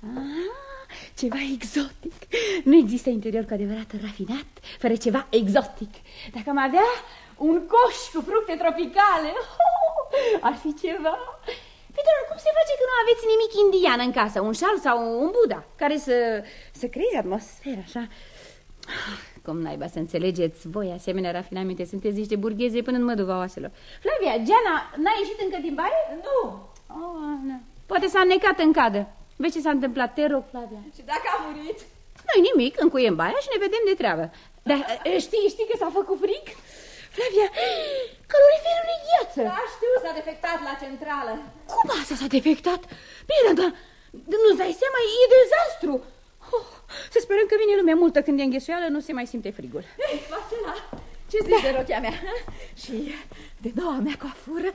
Ceva exotic. Nu există interior cu adevărat rafinat fără ceva exotic. Dacă am avea un coș cu fructe tropicale, ar fi ceva. Peter, cum se face că nu aveți nimic indian în casă? Un șal sau un Buddha care să creeze atmosfera așa? Cum naiba să înțelegeți voi asemenea rafinamente? Sunteți niște burgheze până în măduva oaselor. Flavia, Giana, n-a ieșit încă din baie? Nu. Nu. Poate s-a înnecat în cadă. Vezi ce s-a întâmplat? Te rog, Flavia. Și dacă a murit? Nu-i nimic, încuiem baia și ne vedem de treabă. Dar știi că s-a făcut frig? Flavia, caloriferul e gheață. Da, știu, s-a defectat la centrală. Cum asta s-a defectat? Bine, dar nu-ți dai seama, e dezastru. Să sperăm că vine lumea multă când e înghesuială, nu se mai simte frigul. Marcela, ce zici de rochia mea? Și de noua mea coafură?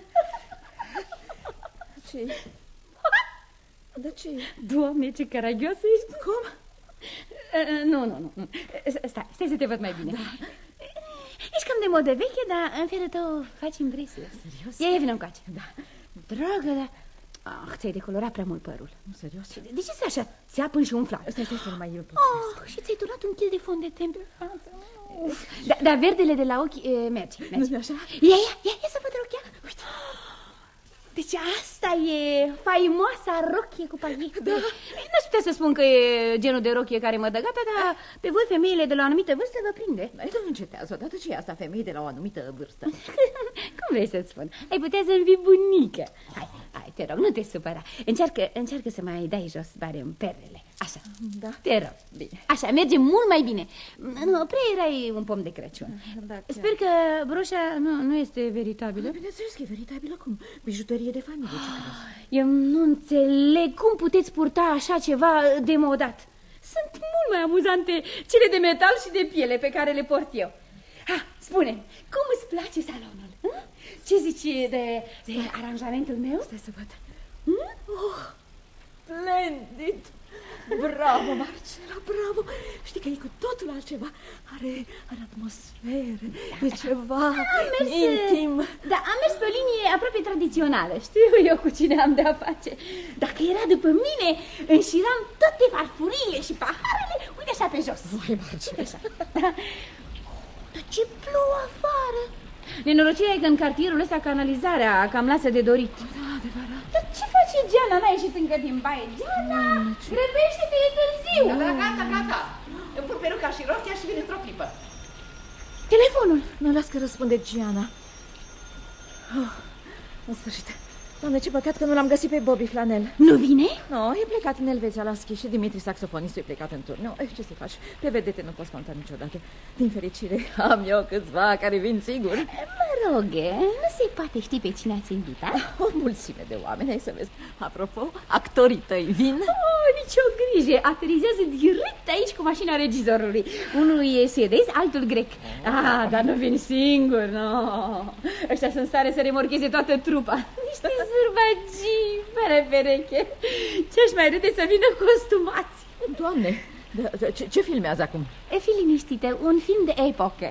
Ce? De ce? Doamne, ce caragioasă ești. Cum? Nu. Stai să te văd mai bine. Da. Ești cam de modă veche, dar în felul tău faci impresie. Serios? Ia vină încoace. Da. Dragă, dar... ți-ai decolorat prea mult părul. Nu, serios? De ce să așa țeapăn și umflat? Stai să-l mai iau. Și ți-ai turnat un chil de fond de ten pe față. Dar verdele de la ochi merge. Nu-i așa? Ia să văd rochia. Uite. Deci asta e faimoasa rochie cu paghic. Da. N-aș putea să spun că e genul de rochie care mă dă gata, dar pe voi femeile de la o anumită vârstă vă prinde. Nu încetează odată ce e asta, femei de la o anumită vârstă. Cum vrei să-ți spun? Ai putea să-mi fii bunică. Hai, te rog, nu te supăra. Încearcă să mai dai jos barem perele. Așa, da. Te rog. Bine. Așa, merge mult mai bine. Nu, preerai un pom de Crăciun. Da, sper că broșa nu este veritabilă. Bineînțeles că e veritabilă, cum? Bijuterie de familie, ce crezi? Eu nu înțeleg cum puteți purta așa ceva demodat. Sunt mult mai amuzante cele de metal și de piele pe care le port eu. Spune, cum îți place salonul? Ce zici de aranjamentul meu? Stai să văd. Splendid! Bravo, Marcela, bravo. Știi că e cu totul altceva. Are atmosferă, e ceva intim. Da, am mers pe o linie aproape tradițională. Știu eu cu cine am de-a face. Dacă era după mine, înșiram toate farfuriile și paharele, uite așa pe jos. Vai, Marcela. Așa. Dar ce plouă afară! Nenorocirea e că în cartierul ăsta canalizarea cam lasă de dorit. Da, adevărat. Dar ce face Giana? N-a ieșit încă din baie. Giana, grăbește-te, e târziu. Da, gata, gata. Îmi pun peruca și rochia și vin într-o clipă. Telefonul. Nu, las că răspunde Giana. Oh, în sfârșit. Doamne, ce păcat că nu l-am găsit pe Bobby Flanel. Nu vine? Nu, e plecat în Elveția la schi și Dimitri, saxofonistul, e plecat în turneu. Ce să faci? Pe vedete nu poți conta niciodată. Din fericire, am eu câțiva care vin sigur. Mă rog, nu se poate ști pe cine ați invitat? O mulțime de oameni, hai să vezi. Apropo, actorii tăi vin? Oh, nicio grijă, aterizează direct aici cu mașina regizorului. Unul e suedez, altul grec. Ah, dar nu vin singur, no. Ăștia sunt stare să remorcheze toată trupa. Niște zârbagii, fără pereche. Ce-aș mai râde să vină costumați. Doamne, ce filmează acum? Fi liniștită, un film de epocă.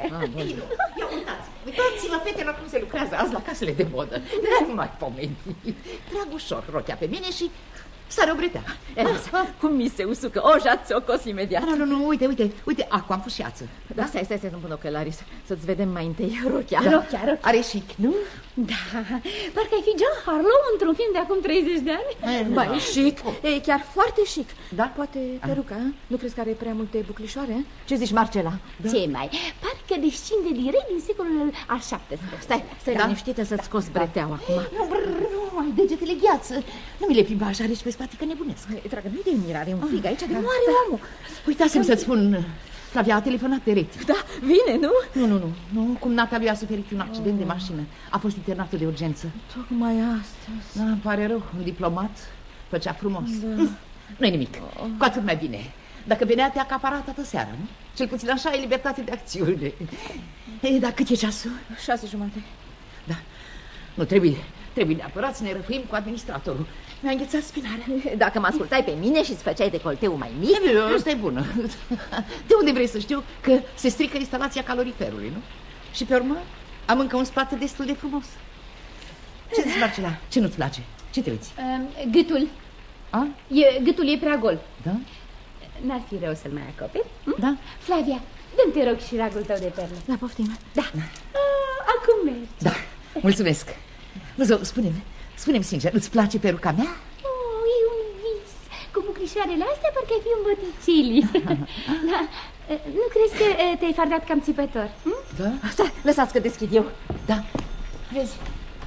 Ia uitați-vă, fetelor, cum se lucrează azi la casele de modă. Nu mai pomeni. Trag ușor rochea pe mine și sare o bretea. Cum mi se usucă, o jați-o cos imediat. Nu, uite, acum am fușiață. Da, stai, să-mi pun ochelari, să-ți vedem mai întâi rochea. Rochea. Are chic, nu? Da, parcă ai fi John Harlow într-un film de acum 30 de ani. Ba, e chic, e chiar foarte chic. Da? Poate peruca, nu crezi că are prea multe buclișoare? Ce zici, Marcela? Da. Ce mai? Parcă descinde direct din secolul al XVII. Stai liniștită să-ți scoți breteaua acum. Nu, ai degetele gheață. Nu mi le plimba așa aici pe spate, că nebunesc. Dragă, nu-i de mirare, un frig aici, de moare omul. Uitați-mi să-ți spun, Flavia a telefonat pe Reti. Da, vine, nu? Nu, cumnata lui a suferit un accident de mașină. A fost internată de urgență. Tocmai astăzi. Da, îmi pare rău, un diplomat făcea frumos. Nu-i nimic, cu atât mai bine. Dacă venea te-a acaparat toată seara, nu? Cel puțin așa e libertate de acțiune. Dar cât e ceasul? 6:30. Da, nu trebuie neapărat să ne răfuim cu administratorul. Mi-a înghețat spinarea. Dacă mă ascultai pe mine și îți făceai decolteul mai mic... Asta e bună. De unde vrei să știu că se strică instalația caloriferului, nu? Și pe urmă am încă un spate destul de frumos. Ce zici, Marcela? Ce nu-ți place? Ce te uiți? Gâtul. A? Gâtul e prea gol. Da? N-ar fi rău să-l mai acoperi? Da. Flavia, dă-mi te rog și ragul tău de perlă. Da, poftim. Da. Acum mergi. Da, mulțumesc. Văzău, spune-mi sincer, îți place peruca mea? Oh, e un vis. Cu buclișoarele astea parcă ai fi un Botticelli. Da. Nu crezi că te-ai fardat cam țipător? Da? Stai, lăsați că deschid eu. Da. Vezi?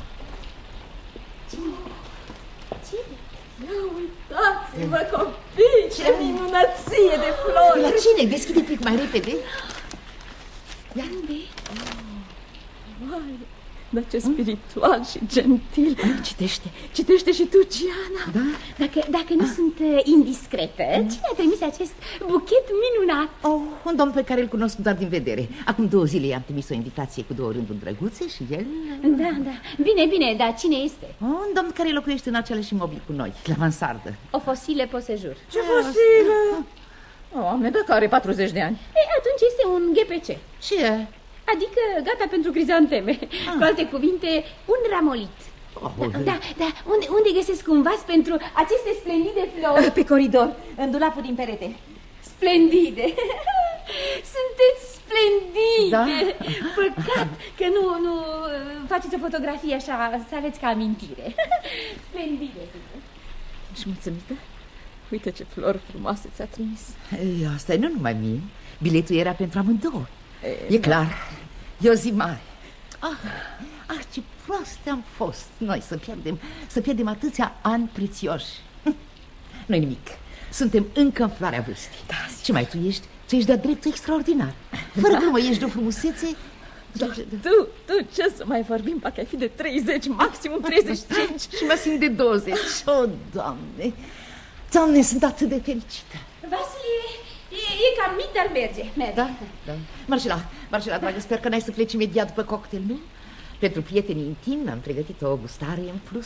Cine? Ia uitați-vă, copii, ce minunăție de flori! La cine? Deschide pic mai repede. Ia. Unde? Vai, dar ce spiritual și gentil. Citește și tu, Giana. Da? Dacă nu sunt indiscretă, cine a trimis acest buchet minunat? Un domn pe care îl cunosc doar din vedere. Acum 2 zile i-am trimis o invitație cu 2 rânduri drăguțe și el... Da. Bine, dar cine este? Un domn care locuiește în același imobil cu noi, la mansardă. O fosile posejur. Ce fosilă? Doamne, dacă are 40 de ani. Atunci este un GPC. Ce? Adică gata pentru crizanteme. Cu alte cuvinte, un ramolit. Da, unde găsesc un vas pentru aceste splendide flori? Pe coridor, în dulapul din perete. Splendide. Sunteți splendide. Da. Păcat că nu faceți o fotografie așa, să aveți ca amintire. Splendide sunteți. Ești mulțumită? Uite ce flori frumoase ți-a trimis. Asta e nu numai mie. Biletul era pentru amândouă. E clar, e o zi mare. Ce proaste am fost noi să pierdem atâția ani prețioși. Nu-i nimic, suntem încă în floarea vârstei. Ce mai tu ești? Tu ești de-a dreptul extraordinar. Fără glumă, ești de o frumusețe. Tu ce să mai vorbim? Parcă ai fi de 30, maximum 35. Și mă simt de 20. Doamne, sunt atât de fericită. Vasile, e cam mic, dar merge. Da. Marcela, dragă, sper că n-ai să pleci imediat după cocktail, nu? Pentru prietenii intimi am pregătit o gustare în plus.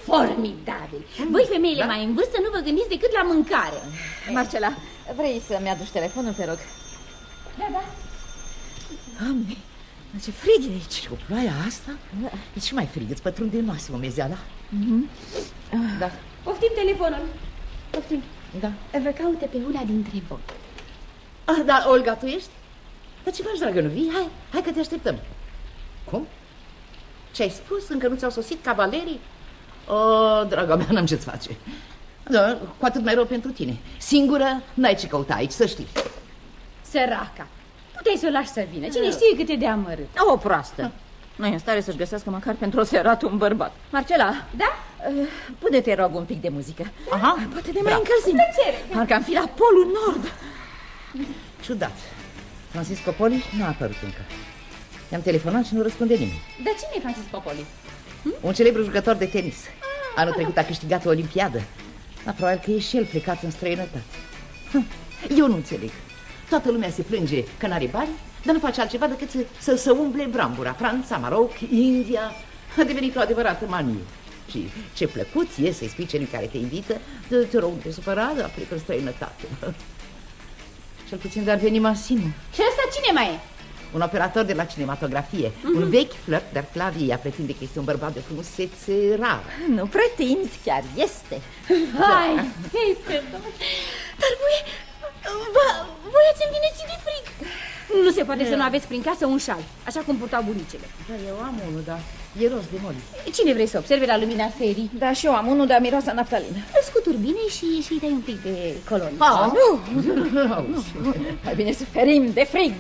formidabili. Voi, femeile mai în vârstă, nu vă gândiți decât la mâncare. Marcela, vrei să-mi aduci telefonul, te rog? Da. Doamne, ce frig e aici. Și cu ploaia asta? E și mai frig, îți pătrunde în maximum mezeala. Da. Poftim telefonul. Poftim. Da. Vă caute pe una dintre voi. Da, Olga, tu ești? Dar ce faci, dragă, nu vii? Hai că te așteptăm. Cum? Ce ai spus? Încă nu ți-au sosit cavalerii? O, draga mea, n-am ce-ți face. Da, cu atât mai rău pentru tine. Singură n-ai ce căuta aici, să știi. Săraca, puteai să o lași să vină. Cine știe cât e de amărât. O proastă. Nu e în stare să-și găsească măcar pentru o serată un bărbat. Marcela, Da? pune-te, rog, un pic de muzică. Aha. Poate ne mai încălzim. Parcă am fi la Polul Nord. Ciudat. Francisco Poli n-a apărut încă. I-am telefonat și nu răspunde nimeni. Dar cine e Francisco Poli? Un celebru jucător de tenis. Anul trecut a câștigat o olimpiadă. Dar probabil că e și el plecat în străinătate. Eu nu înțeleg. Toată lumea se plânge că n-are bani, dar nu face altceva decât să umble brambura. Franța, Maroc, India. A devenit o adevărată manie. Și ce plăcut e să-i spui celui care te invită: te rog, te supăra, dar plec în străinătate. Cel puțin de-ar veni Massimo. Și ăsta cine mai e? Un operator de la cinematografie. Un vechi flirt, dar Flavia pretinde că este un bărbat de frumusețe rar. Nu pretind, chiar este. Hai, dar voi ați învinețit de frig. Nu se poate să nu aveți prin casă un șal, așa cum purtau bunicele. Da, eu am unul, dar e rost de moli. Cine vrei să observe la lumina ferii? Da, și eu am unul, dar miroase a naftalină. Îl scuturi bine și îi dai un pic de colonie. Nu. Mai bine să ferim de frig.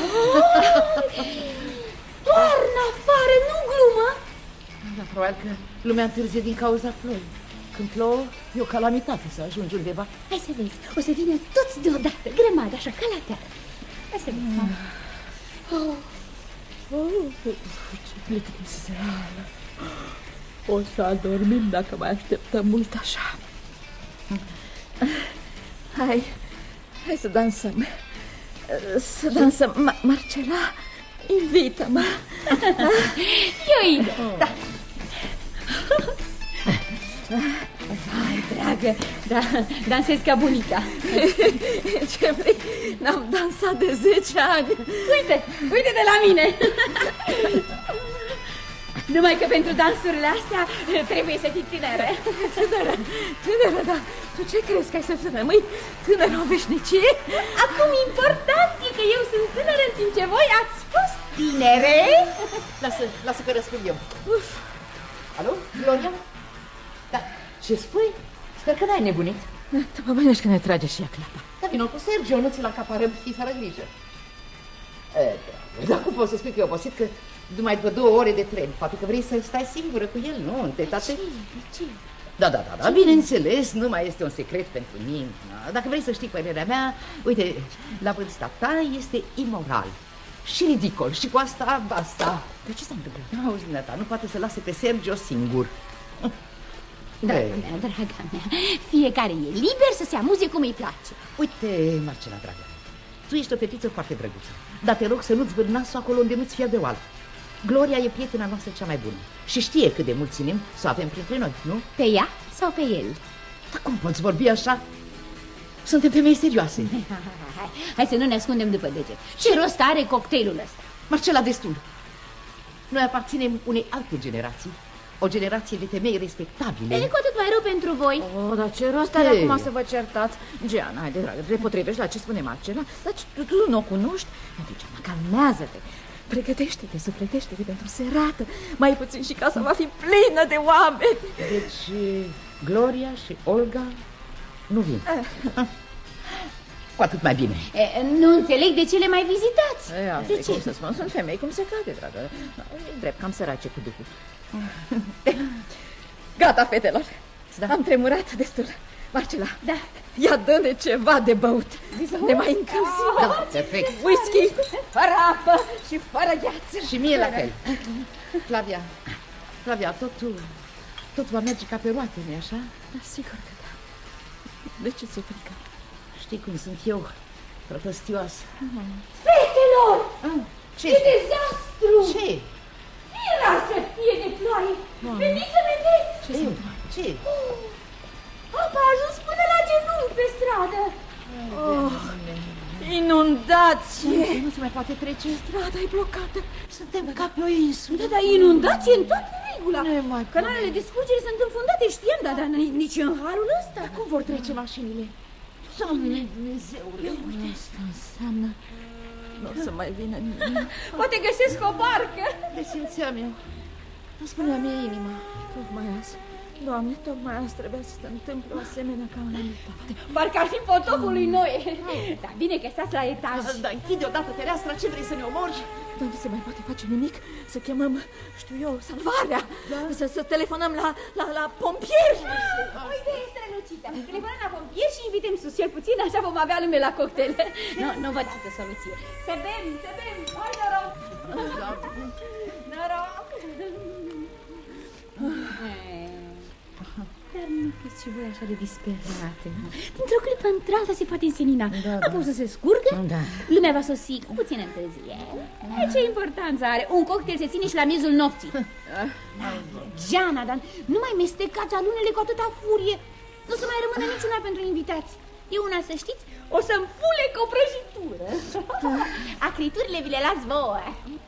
Toarnă afară, nu glumă. Da, probabil că lumea întârzie din cauza ploii. Când plouă, e o calamitate să ajungi undeva. Hai să vezi, o să vină toți deodată, grămadă, așa, ca la teatră. Hai să vezi. Ce plictiseală. O să adormim dacă mai așteptăm mult așa. Hai să dansăm. Să dansăm. Marcela, invită-mă. Eu da. Vai, dragă, da, dansez ca bunica. Ce vrei? N-am dansat de 10 ani. Uite de la mine. Numai că pentru dansurile astea trebuie să fii tânără. Tânără, da. Tu ce crezi că ai să rămâi tânără o veșnicie? Acum important e că eu sunt tânără în timp ce voi ați fost tinere. Lasă că răspund eu. Alo, Gloria? Da, ce spui? Sper că n-ai nebunit. Te pămânești că ne trage și ea clapa. Da, vino cu Sergio, nu ți-l acaparăm, fii fără grijă. Dar cum poți să spui că e obosit, că numai după 2 ore de tren? Poate că vrei să stai singură cu el, nu? De ce? Da, bineînțeles, nu mai este un secret pentru nimeni. Dacă vrei să știi părerea mea, uite, la vârsta ta este imoral și ridicol și cu asta basta. De ce s-a întâmplat? Auzi, dumneata, nu poate să lase pe Sergio singur. Draga mea, fiecare e liber să se amuze cum îi place. Uite, Marcela, dragă, tu ești o fetiță foarte drăguță, dar te rog să nu-ți vârni nasul acolo unde nu-ți fie de oală. Gloria e prietena noastră cea mai bună și știe cât de mult ținem să o avem printre noi, nu? Pe ea sau pe el? Dar cum poți vorbi așa? Suntem femei serioase. Hai să nu ne ascundem după deget. Ce rost are cocktailul ăsta? Marcela, destul. Noi aparținem unei alte generații. O generație de femei respectabile. E cu atât mai rău pentru voi. Dar ce rost are acum să vă certați? Giana, haide, dragă, te potrivești la ce spune Marcela? Dar tu nu o cunoști? Giana, calmează-te. Pregătește-te, sufletește-te pentru serată. Mai puțin și casa va fi plină de oameni. Deci Gloria și Olga nu vin. Cu atât mai bine. Nu înțeleg de ce le mai vizitați. De ce? Cum să spun, sunt femei cum se cade, dragă. E drept, cam sărace cu duhul. Gata, fetelor. Da. Am tremurat destul. Marcela, da. Ia dă-ne ceva de băut. Ne mai încălzim. Da, perfect. Whisky, fără apă și fără gheață. Și mie la fel. Flavia, tot va merge ca pe roate, nu-i așa? Da, sigur că da. De ce ți-e frică? Știi cum sunt eu, prăpăstioasă. Fetelor! Ce? E dezastru! Ce? Era să fie de ploaie! Veniți să vedeți! Ce se întâmplă? Ce? Apa a ajuns până la genunchi pe stradă. Inundație! Nu se mai poate trece. Strada e blocată. Suntem ca pe o insulă. Da, dar inundație în toată regula. Nemai Canalele de scurgere sunt înfundate, știam, dar nici în halul ăsta. Cum vor trece mașinile? Doamne Dumnezeule. Asta înseamnă... Nu o să mai vină nimeni. Poate găsesc o barcă. Presimțeam eu. Îmi spunea mie inima. Tocmai azi. Doamne, tocmai azi trebuia să se întâmple o asemenea calamitate. Parcă ar fi potopul lui Noe. Dar bine că stați la etaj. Da, închide odată fereastra, ce vrei să ne omori? Dar nu se mai poate face nimic. Să chemăm, știu eu, salvarea. Să telefonăm la pompieri. Uite, e strălucită. Telefonăm la pompieri și invităm sus cel puțin, așa vom avea lume la cocktail. Nu văd altă soluție. Să bem. Hai, noroc. Noroc. Dar nu fiți și voi așa de disperate. Dintr-o clipă într-alta se poate însenina. Apoi să se scurgă, lumea va sosi cu puțină întârziere. Ce importanță are? Un cocktail se ține și la miezul nopții. Giana, dar nu mai mestecați alunele cu atâta furie. Nu o să mai rămână niciuna pentru invitați. Eu una, să știți, o să-mi fule cu o prăjitură. Acriturile vi le las vouă.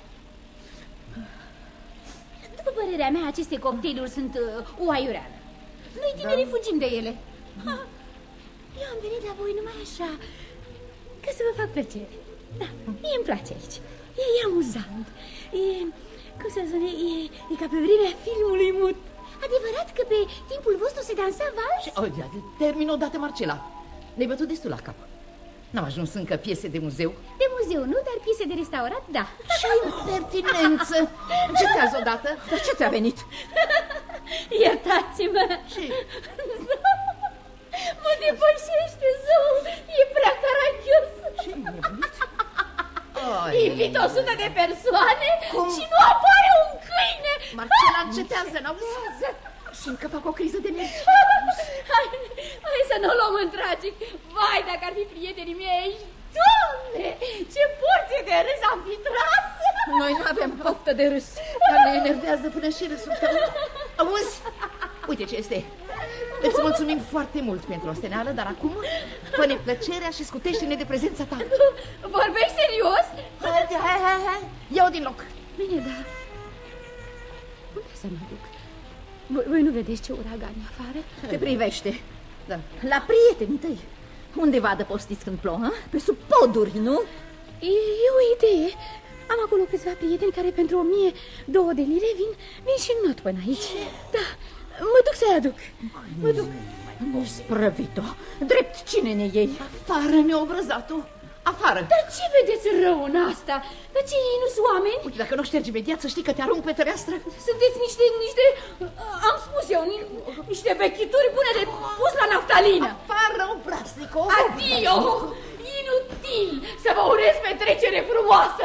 După părerea mea, aceste cocktailuri sunt o aiureală. Noi tinerii fugim de ele. Eu am venit la voi numai așa, ca să vă fac plăcere. Da, mie îmi place aici. E amuzant. Cum să spune, e ca pe vremea filmului mut. Adevărat că pe timpul vostru se dansa vals? Termin odată, Marcela. Ne-ai bătut destul la cap. N-am ajuns încă piese de muzeu. De muzeu nu, dar piese de restaurat, da. Ce impertinență! Încetează odată. Dar ce ți-a venit? Iertați-mă. Ce? Mă depășește, zău. E prea caragios. Ce nebunit? Invit 100 de persoane. Cum? Și nu apare un câine. Marcela, încetează, n-auzi? Simt că fac o criză de nervi. Hai să nu o luăm în tragic. Vai, dacă ar fi prietenii mei aici. Doamne, ce porție de râs am fi tras. Noi nu avem poftă de râs. Dar ne enervează până și râsul tău. Auzi? Uite ce este. Îți mulțumim foarte mult pentru osteneală, dar acum fă-ne plăcerea și scutește-ne de prezența ta. Vorbești serios? Hai, ia-o din loc. Bine, da. Unde să mă duc? Voi nu vedeți ce uragan e afară? Te privește. Da. La prietenii tăi. Undeva adăpostiți când plouă, pe sub poduri, nu? E o idee. Am acolo câțiva prieteni care pentru 1002 de lire vin și not până aici. Da, mă duc să-i aduc. Mă duc. Nici sprăvit-o. Drept cine ne iei? Afară, neobrăzatul. Afară. Dar ce vedeți rău în asta? Dar ce ei nu sunt oameni? Uite, dacă nu ștergi imediat, să știi că te arunc pe fereastră. Sunteți niște, am spus eu, niște vechituri bune de pus la naftalină. Afară, obraznico. Adio! Inutil să vă urez petrecere frumoasă.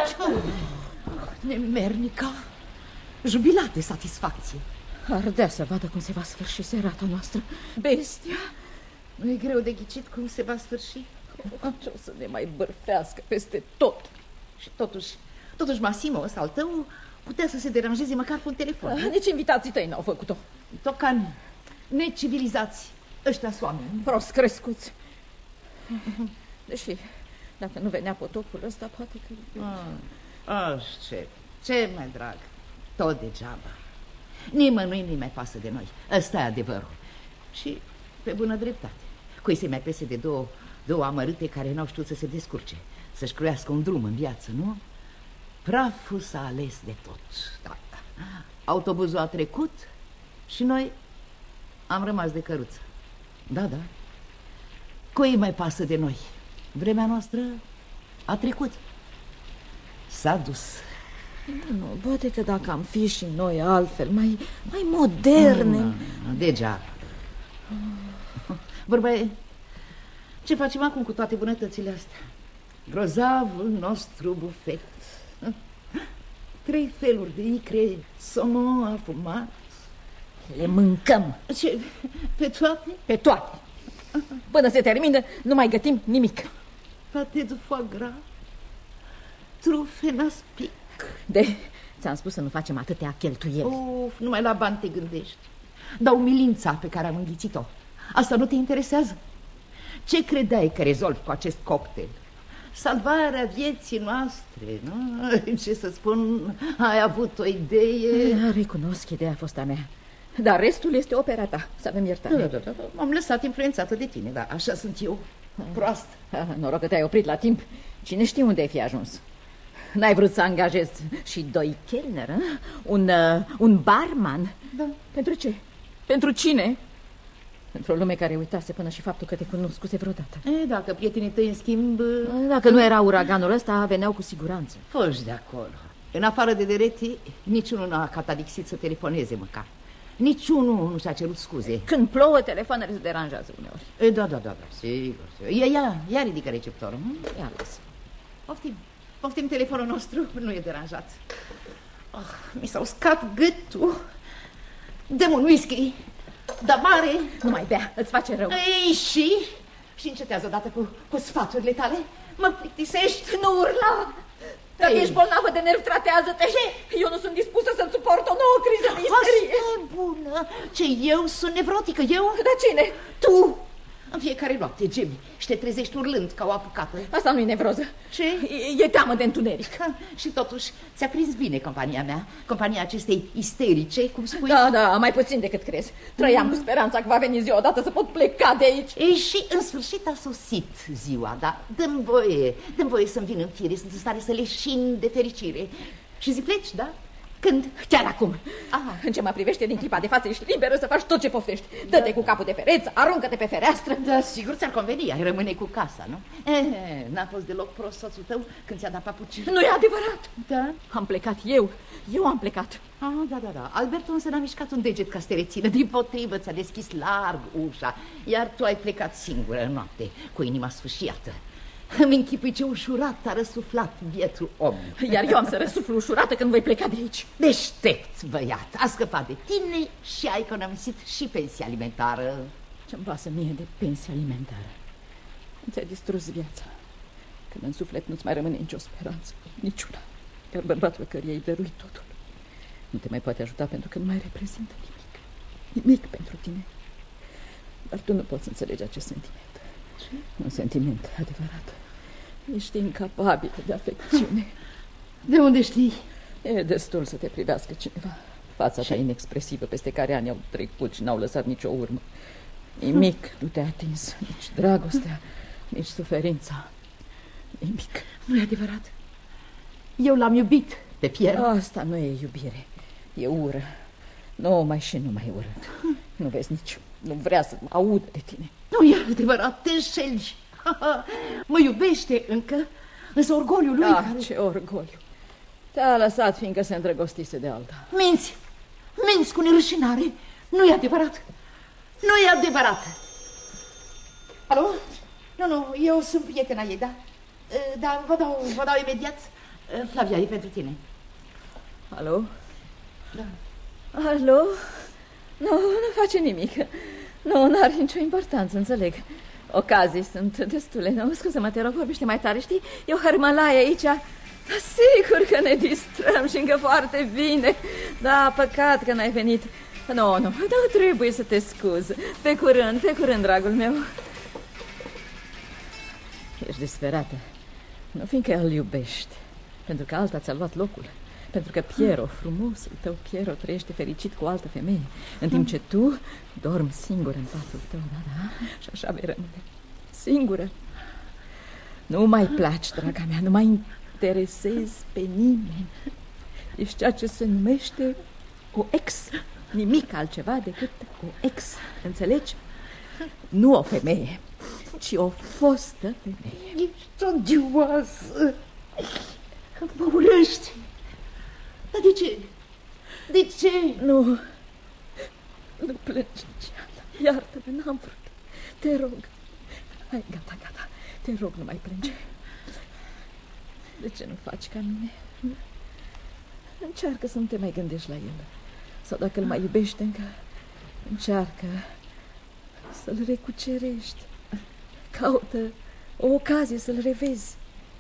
Nemernica, jubilat de satisfacție. Ardea să vadă cum se va sfârși serata noastră. Bestia! Nu e greu de ghicit cum se va sfârși. Ce o să ne mai bârfească peste tot. Și totuși Massimo ăsta al tău putea să se deranjeze măcar cu un telefon. Nici invitații tăi n-au făcut-o. Tocani, necivilizați, ăștia-s oameni. Prost crescuți. Deși, dacă nu venea potopul ăsta, poate că... Ce mai drag, tot degeaba. Nimănui nu-i mai pasă de noi, ăsta e adevărul. Și pe bună dreptate. Cui să-i mai pese de două amărâte care n-au știut să se descurce, să-și croiască un drum în viață, nu? Praful s-a ales de tot. Da. Autobuzul a trecut și noi am rămas de căruță. Da. Cui mai pasă de noi? Vremea noastră a trecut. S-a dus. Nu, poate că dacă am fi și noi altfel, mai moderne. Nu, degeaba. Vorba e, ce facem acum cu toate bunătățile astea? Grozavul nostru bufet. 3 feluri de icre, somon afumat. Le mâncăm. Ce? Pe toate? Pe toate. Până se termină, nu mai gătim nimic. Pate de foie gras, trufe n-aspic. Ți-am spus să nu facem atâtea cheltuieli. Numai la bani te gândești. dar umilința pe care am înghițit-o. Asta nu te interesează? Ce credeai că rezolvi cu acest cocktail? Salvarea vieții noastre, nu? Ce să spun, ai avut o idee... Recunosc, ideea a fost a mea. Dar restul este opera ta, să avem iertare. Da. M-am lăsat influențată de tine, dar așa sunt eu, proastă. Noroc că te-ai oprit la timp. Cine știe unde ai fi ajuns? N-ai vrut să angajezi și 2 chelner, un barman? Da. Pentru ce? Pentru cine? Pentru o lume care uitase până și faptul că te cunoscuse vreodată. Dacă prietenii tăi, în schimb... Dacă nu era uraganul ăsta, veneau cu siguranță. Foși de acolo. În afară de Dereti, niciunul n-a catadixit să telefoneze măcar. Niciunul nu și-a cerut scuze. Când plouă, telefoanele se deranjează uneori. Da, sigur. Ia ridică receptorul. Ia las. Poftim, telefonul nostru nu e deranjat. Mi s-a uscat gâtul. Dă-mi un whisky, dar mare. Nu mai bea, îți face rău. Ei, și încetează odată cu sfaturile tale. Mă plictisești. Nu urla! Dacă ești bolnavă de nervi, tratează-te. Eu nu sunt dispusă să-ți suport o nouă criză de isterie. Asta e bună. Ce, eu sunt nevrotică, eu? Dar cine? Tu. În fiecare noapte, Jimmy, și te trezești urlând ca o apucată. Asta nu-i nevroză. Ce? E teamă de întuneric. Și totuși, ți-a prins bine compania mea. Compania acestei isterice, cum spui? Da, mai puțin decât crezi. Trăiam cu speranța că va veni ziua odată să pot pleca de aici. Ei, și în sfârșit a sosit ziua, dar dă-mi voie să-mi vin în fire. Sunt în stare să leșin de fericire. Și zi pleci, da? Când? Chiar acum. În ce mă privește, din clipa de față ești liberă să faci tot ce poftești. Dă-te cu capul de pereți, aruncă-te pe fereastră. Da, sigur ți-ar conveni, ai rămâne cu casa, nu? N-a fost deloc prost soțul tău când ți-a dat papucii. Nu e adevărat. Da? Am plecat eu am plecat. Da. Alberto însă n-a mișcat un deget ca să te rețină. Dimpotrivă, ți-a deschis larg ușa. Iar tu ai plecat singură în noapte, cu inima sfâșiată. Îmi închipui ce ușurat a răsuflat bietul om. Iar eu am să răsuflu ușurată când voi pleca de aici. Deștept, băiat, a scăpat de tine și a economisit și pensia alimentară. Ce-mi pasă mie de pensie alimentară? Ți-a distrus viața. Când în suflet nu-ți mai rămâne nicio speranță, niciuna. Iar bărbatul căruia îi dărui totul nu te mai poate ajuta pentru că nu mai reprezintă nimic pentru tine. Dar tu nu poți înțelege acest sentiment. Un sentiment adevărat. Ești incapabil de afecțiune. De unde știi? E destul să te privească cineva. Fața ta inexpresivă peste care ani au trecut și n-au lăsat nicio urmă. Nimic nu te-a atins, nici dragostea, nici suferința. Nimic. Nu e adevărat. Eu l-am iubit pe Pierre. Asta nu e iubire, e ură. Nu mai ură. Nu vezi nici, nu vrea să audă de tine. Nu e adevărat, te înșeli. Mă iubește încă, însă orgoliul lui... care... ce orgoliu. Te-a lăsat fiindcă se îndrăgostise de alta. Minți cu nerușinare. Nu e adevărat. Nu e adevărat. Alo? Nu, eu sunt prietena ei, da? Da, vă dau imediat. Flavia, e pentru tine. Alo? Da. Alo? Nu face nimic. Nu, n-are nicio importanță, înțeleg. Ocazii sunt destule. Nu, scuze-mă, te rog, vorbește mai tare, știi? E o hărmălaie aici. Da, sigur că ne distrăm și încă foarte bine. Da, păcat că n-ai venit. Nu, trebuie să te scuz. Pe curând, dragul meu. Ești disperată. Nu fiindcă îl iubești, pentru că alta ți-a luat locul. Pentru că Piero, frumosul tău Piero, trăiește fericit cu o altă femeie, în timp ce tu dormi singură în patul tău, da? Și așa vei rămâne, singură. Nu mai placi, draga mea, nu mai interesezi pe nimeni. Ești ceea ce se numește o ex, nimic altceva decât o ex, înțelegi? Nu o femeie, ci o fostă femeie. Ești odioasă, mă urăști. Dar de ce? De ce? Nu plânge, Giana. Iartă-mă, n-am vrut. Te rog. Hai, gata. Te rog, nu mai plânge. De ce nu faci ca mine? Încearcă să nu te mai gândești la el. Sau dacă îl mai iubești încă, încearcă să-l recucerești. Caută o ocazie să-l revezi.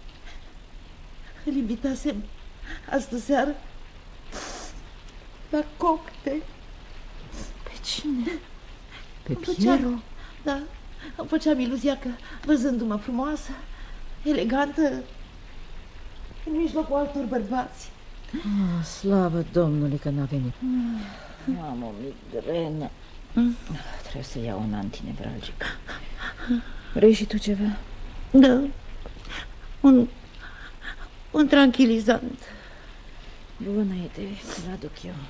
Îl invitasem astă seară la cocktail. Pe cine? Pe Piero? Da, îmi făceam iluzia că, văzându-mă frumoasă, elegantă, în mijlocul altor bărbați. Slavă Domnului că n-a venit. Am o migrenă. Trebuie să iau un antinevralgic. Vrei și tu ceva? Da, un tranquilizant. Bună idee, îl aduc eu.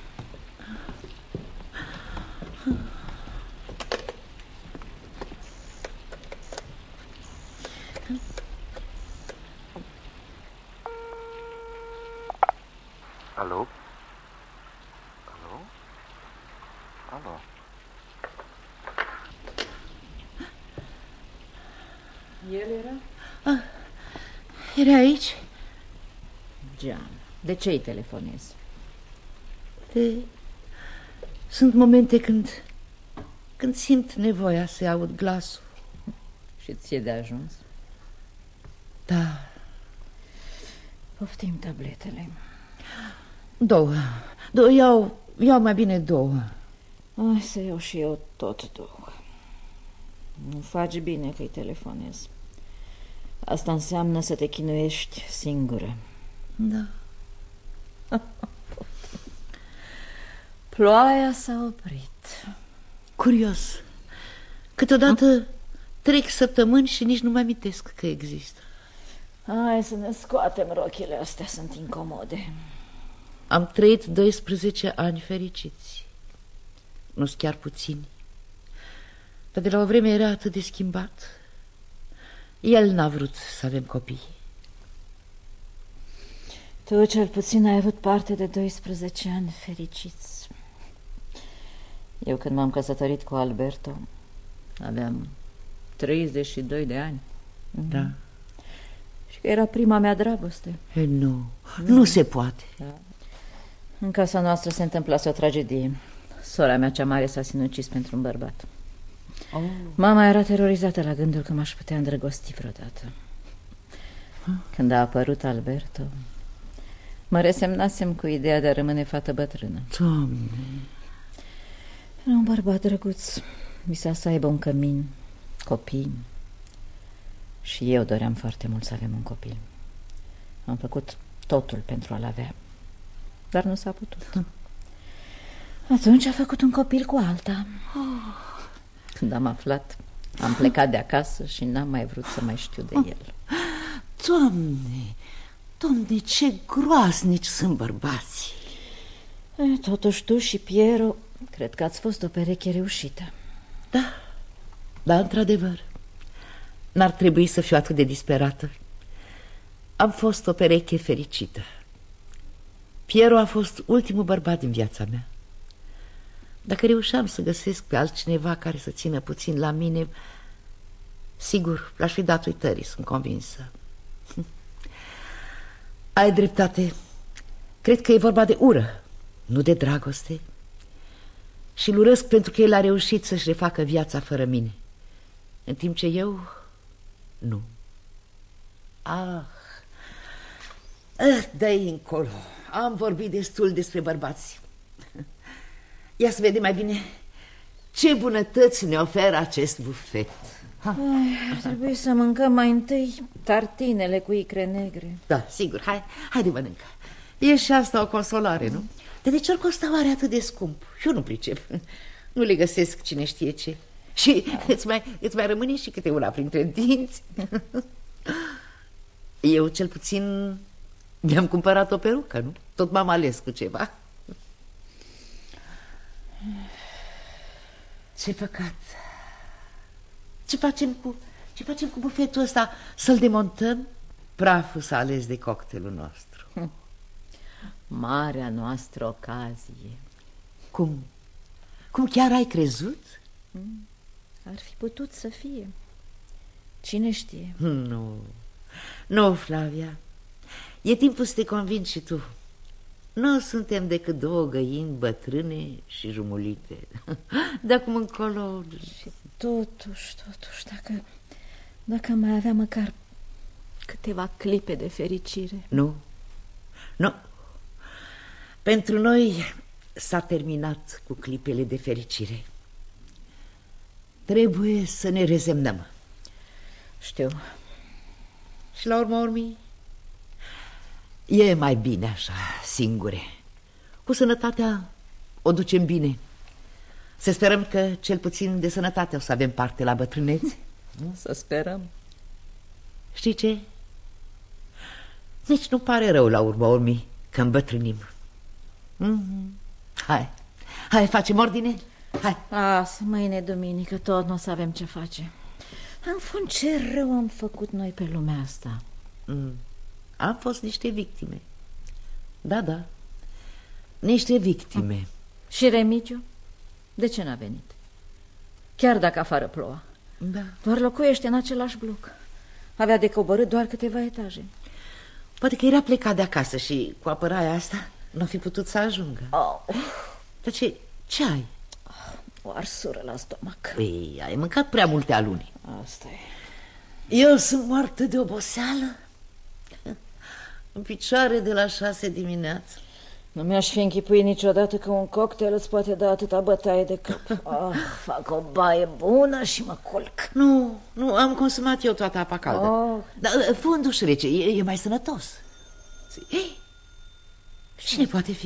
Alo? Alo? Alo? El era? Era aici? Gian, de ce îi telefonezi? Sunt momente când simt nevoia să aud glasul. Și ție de ajuns? Da. Poftim tabletele. Două, iau mai bine două. Ai să iau și eu tot două. Nu faci bine că-i telefonezi. Asta înseamnă să te chinuiești singură. Da. Ploaia s-a oprit. Curios. Câteodată trec săptămâni și nici nu mai amintesc că există. Hai să ne scoatem rochile astea, sunt incomode. Am trăit 12 ani fericiți. Nu-s chiar puțini. Dar de la o vreme era atât de schimbat. El n-a vrut să avem copii. Tu cel puțin ai avut parte de 12 ani fericiți. Eu când m-am căsătorit cu Alberto aveam 32 de ani. Da. Și că era prima mea dragoste. Nu se poate. Da. În casa noastră se întâmplase o tragedie. Sora mea cea mare s-a sinucis pentru un bărbat. Mama era terorizată la gândul că m-aș putea îndrăgosti vreodată. Când a apărut Alberto, mă resemnasem cu ideea de a rămâne fată bătrână. Doamne! Era un bărbat drăguț. Visa să aibă un cămin, copii. Și eu doream foarte mult să avem un copil. Am făcut totul pentru a-l avea, dar nu s-a putut. Atunci a făcut un copil cu alta. Când am aflat, am plecat de acasă și n-am mai vrut să mai știu de el. Doamne, ce groaznici sunt bărbații. Totuși tu și Piero, cred că ați fost o pereche reușită. Da, într-adevăr. N-ar trebui să fiu atât de disperată. Am fost o pereche fericită. Piero a fost ultimul bărbat din viața mea. Dacă reușeam să găsesc pe altcineva care să țină puțin la mine, sigur, l-aș fi dat uitării, sunt convinsă. Ai dreptate. Cred că e vorba de ură, nu de dragoste. Și îl urăsc pentru că el a reușit să-și refacă viața fără mine, în timp ce eu, nu. Dă-i încolo. Am vorbit destul despre bărbați. Ia să vedem mai bine ce bunătăți ne oferă acest bufet. Trebuie să mâncăm mai întâi tartinele cu icre negre. Da, sigur, hai de mănâncă. E și asta o consolare, nu? Dar de ce-or costa oare atât de scump? Eu nu pricep. Nu le găsesc cine știe ce. Și îți mai rămâne și câte una printre dinți. Eu cel puțin mi-am cumpărat o perucă, nu? Tot m-am ales cu ceva. Ce păcat. Ce facem cu bufetul ăsta? Să-l demontăm? Praful s-a ales de cocktailul nostru. Marea noastră ocazie. Cum? Cum chiar ai crezut? Ar fi putut să fie. Cine știe? Nu, Flavia. E timpul să te convingi și tu. Nu suntem decât două găini bătrâne și jumulite. De acum încolo... Și totuși, dacă mai avea măcar câteva clipe de fericire. Nu. Pentru noi s-a terminat cu clipele de fericire. Trebuie să ne resemnăm. Știu. Și la urma urmei, e mai bine așa, singure. Cu sănătatea o ducem bine. Să sperăm că cel puțin de sănătate o să avem parte la bătrâneți. Să sperăm. Știi ce? Nici nu pare rău la urma urmei că îmbătrânim. Hai, facem ordine? Hai. Mâine duminică tot nu o să avem ce face. În fond, ce rău am făcut noi pe lumea asta. Am fost niște victime. Da, niște victime. Și Remigiu? De ce n-a venit? Chiar dacă afară ploua. Da. Doar locuiește în același bloc. Avea de coborât doar câteva etaje. Poate că era plecat de acasă și cu apărarea asta nu fi putut să ajungă. Dar ce ai? O arsură la stomac. Păi, ai mâncat prea multe aluni. Asta e. Eu sunt moartă de oboseală. În picioare de la 6 dimineața. Nu mi-aș fi închipuit niciodată că un cocktail îți poate da atâta bătaie de cap. Fac o baie bună și mă culc. Nu, am consumat eu toată apa caldă. Dar fă un duș rece, e mai sănătos. Ei, cine poate fi?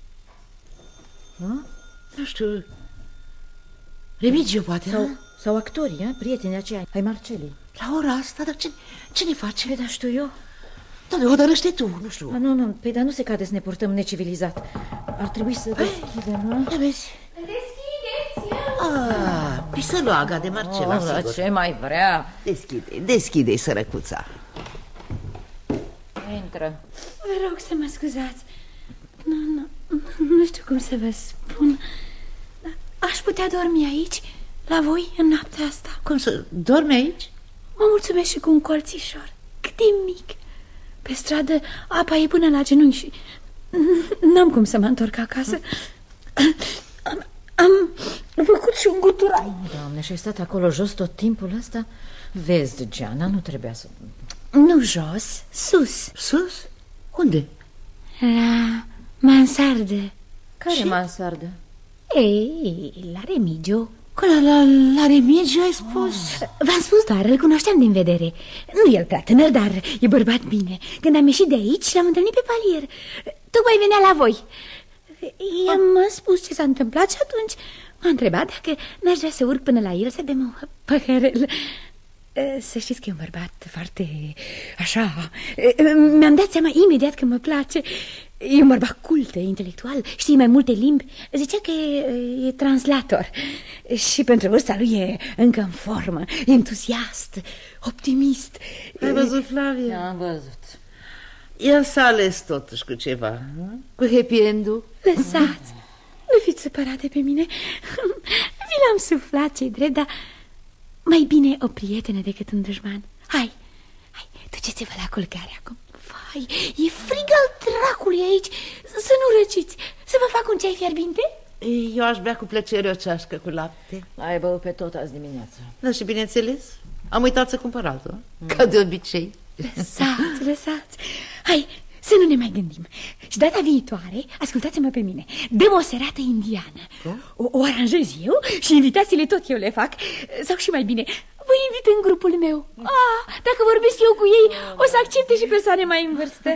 Nu știu. Remigio poate, sau actorii, prietenii aceia ai Marcelii. La ora asta, dar ce ne face? Păi, dar știu eu. Doamne, hotărăște tu, nu știu. Nu, păi, dar nu se cade să ne purtăm necivilizat. Ar trebui să deschidem, nu? Ia vezi. Deschideți! Păi să lua Aga de Marcela, sigur. Ce mai vrea? Deschide-i, sărăcuța. Intră. Vă rog să mă scuzați. Nu știu cum să vă spun. Aș putea dormi aici, la voi, în noaptea asta. Cum să dormi aici? Mă mulțumesc și cu un colțișor, cât de mic. Pe stradă apa e până la genunchi și n-am cum să mă întorc acasă. Am făcut și un guturai. Doamne, și ai stat acolo jos tot timpul ăsta? Vezi, Geana, nu trebuia să... Nu jos, sus. Sus? Unde? La mansardă. Care mansardă? Ei, la Remigio. La Remigio ai spus? V-am spus doar, îl cunoșteam din vedere. Nu e el prea tânăr, dar e bărbat bine. Când am ieșit de aici, l-am întâlnit pe palier. Tocmai venea la voi. I-am spus ce s-a întâmplat și atunci m-a întrebat dacă n-aș vrea să urc până la el să bem un păhărel. Să știți că e un bărbat foarte așa. Mi-am dat seama imediat că mă place. E un bărbat cult, intelectual, știe mai multe limbi. Zicea că e translator. Și pentru vârsta lui e încă în formă, entuziast, optimist. Ai văzut, Flavia? Am văzut. El s-a ales totuși cu ceva, cu happy end-ul. Lăsați, nu fiți supărate pe mine. Vi l-am suflat, ce-i drept, dar mai bine o prietenă decât un dușman. Hai, duceți-vă la culcare acum. Vai, e frig al dracului aici. Să nu răciți. Să vă fac un ceai fierbinte? Eu aș bea cu plăcere o ceașcă cu lapte. Ai băut pe tot azi dimineață. Da, și bineînțeles, am uitat să cumpăr altul, ca de obicei. Lăsați. Hai, să nu ne mai gândim. Și data viitoare, ascultați-mă pe mine, dăm o serată indiană. O aranjez eu și invitațiile tot eu le fac. Sau și mai bine, vă invit în grupul meu. Dacă vorbesc eu cu ei, o să accepte și persoane mai în vârstă.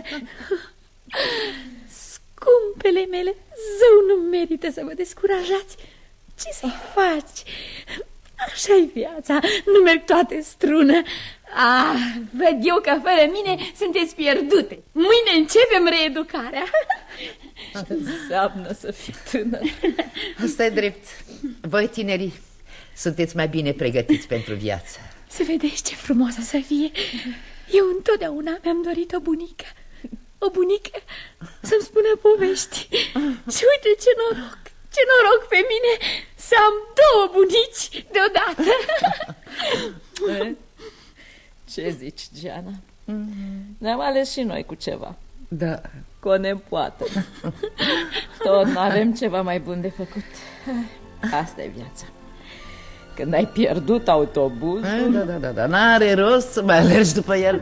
Scumpele mele, zău nu merită să vă descurajați. Ce să-i faci? Așa-i viața, nu merg toate strună. Văd eu că fără mine sunteți pierdute. Mâine începem reeducarea. Înseamnă să fii tânăr. Asta e drept. Voi, tinerii, sunteți mai bine pregătiți pentru viață. Să vedeți ce frumoasă să fie. Eu întotdeauna mi-am dorit o bunică. O bunică să-mi spună povești. Și uite ce noroc. Ce noroc pe mine să am două bunici deodată. Ce zici, Geana? Ne-am ales și noi cu ceva. Da. Cu o nepoată. Tot n-avem ceva mai bun de făcut. Asta e viața. Când ai pierdut autobuzul... Da, n-are rost să mai alergi după el.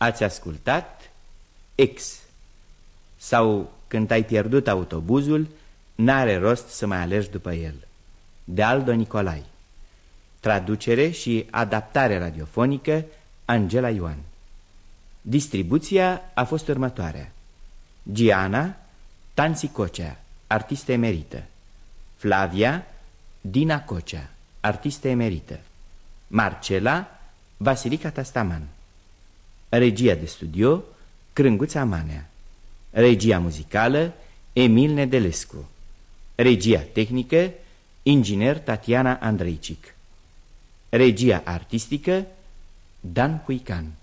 Ați ascultat X sau Când ai pierdut autobuzul, n-are rost să mai alergi după el, de Aldo Nicolai. Traducere și adaptare radiofonică Angela Ioan. Distribuția a fost următoarea: Giana Tansi Cocea, artistă emerită; Flavia Dina Cocea, artistă emerită; Marcela Vasilica Tastaman. Regia de studio Crânguța Manea. Regia muzicală Emil Nedelescu. Regia tehnică inginer Tatiana Andreicic. Regia artistică Dan Cuican.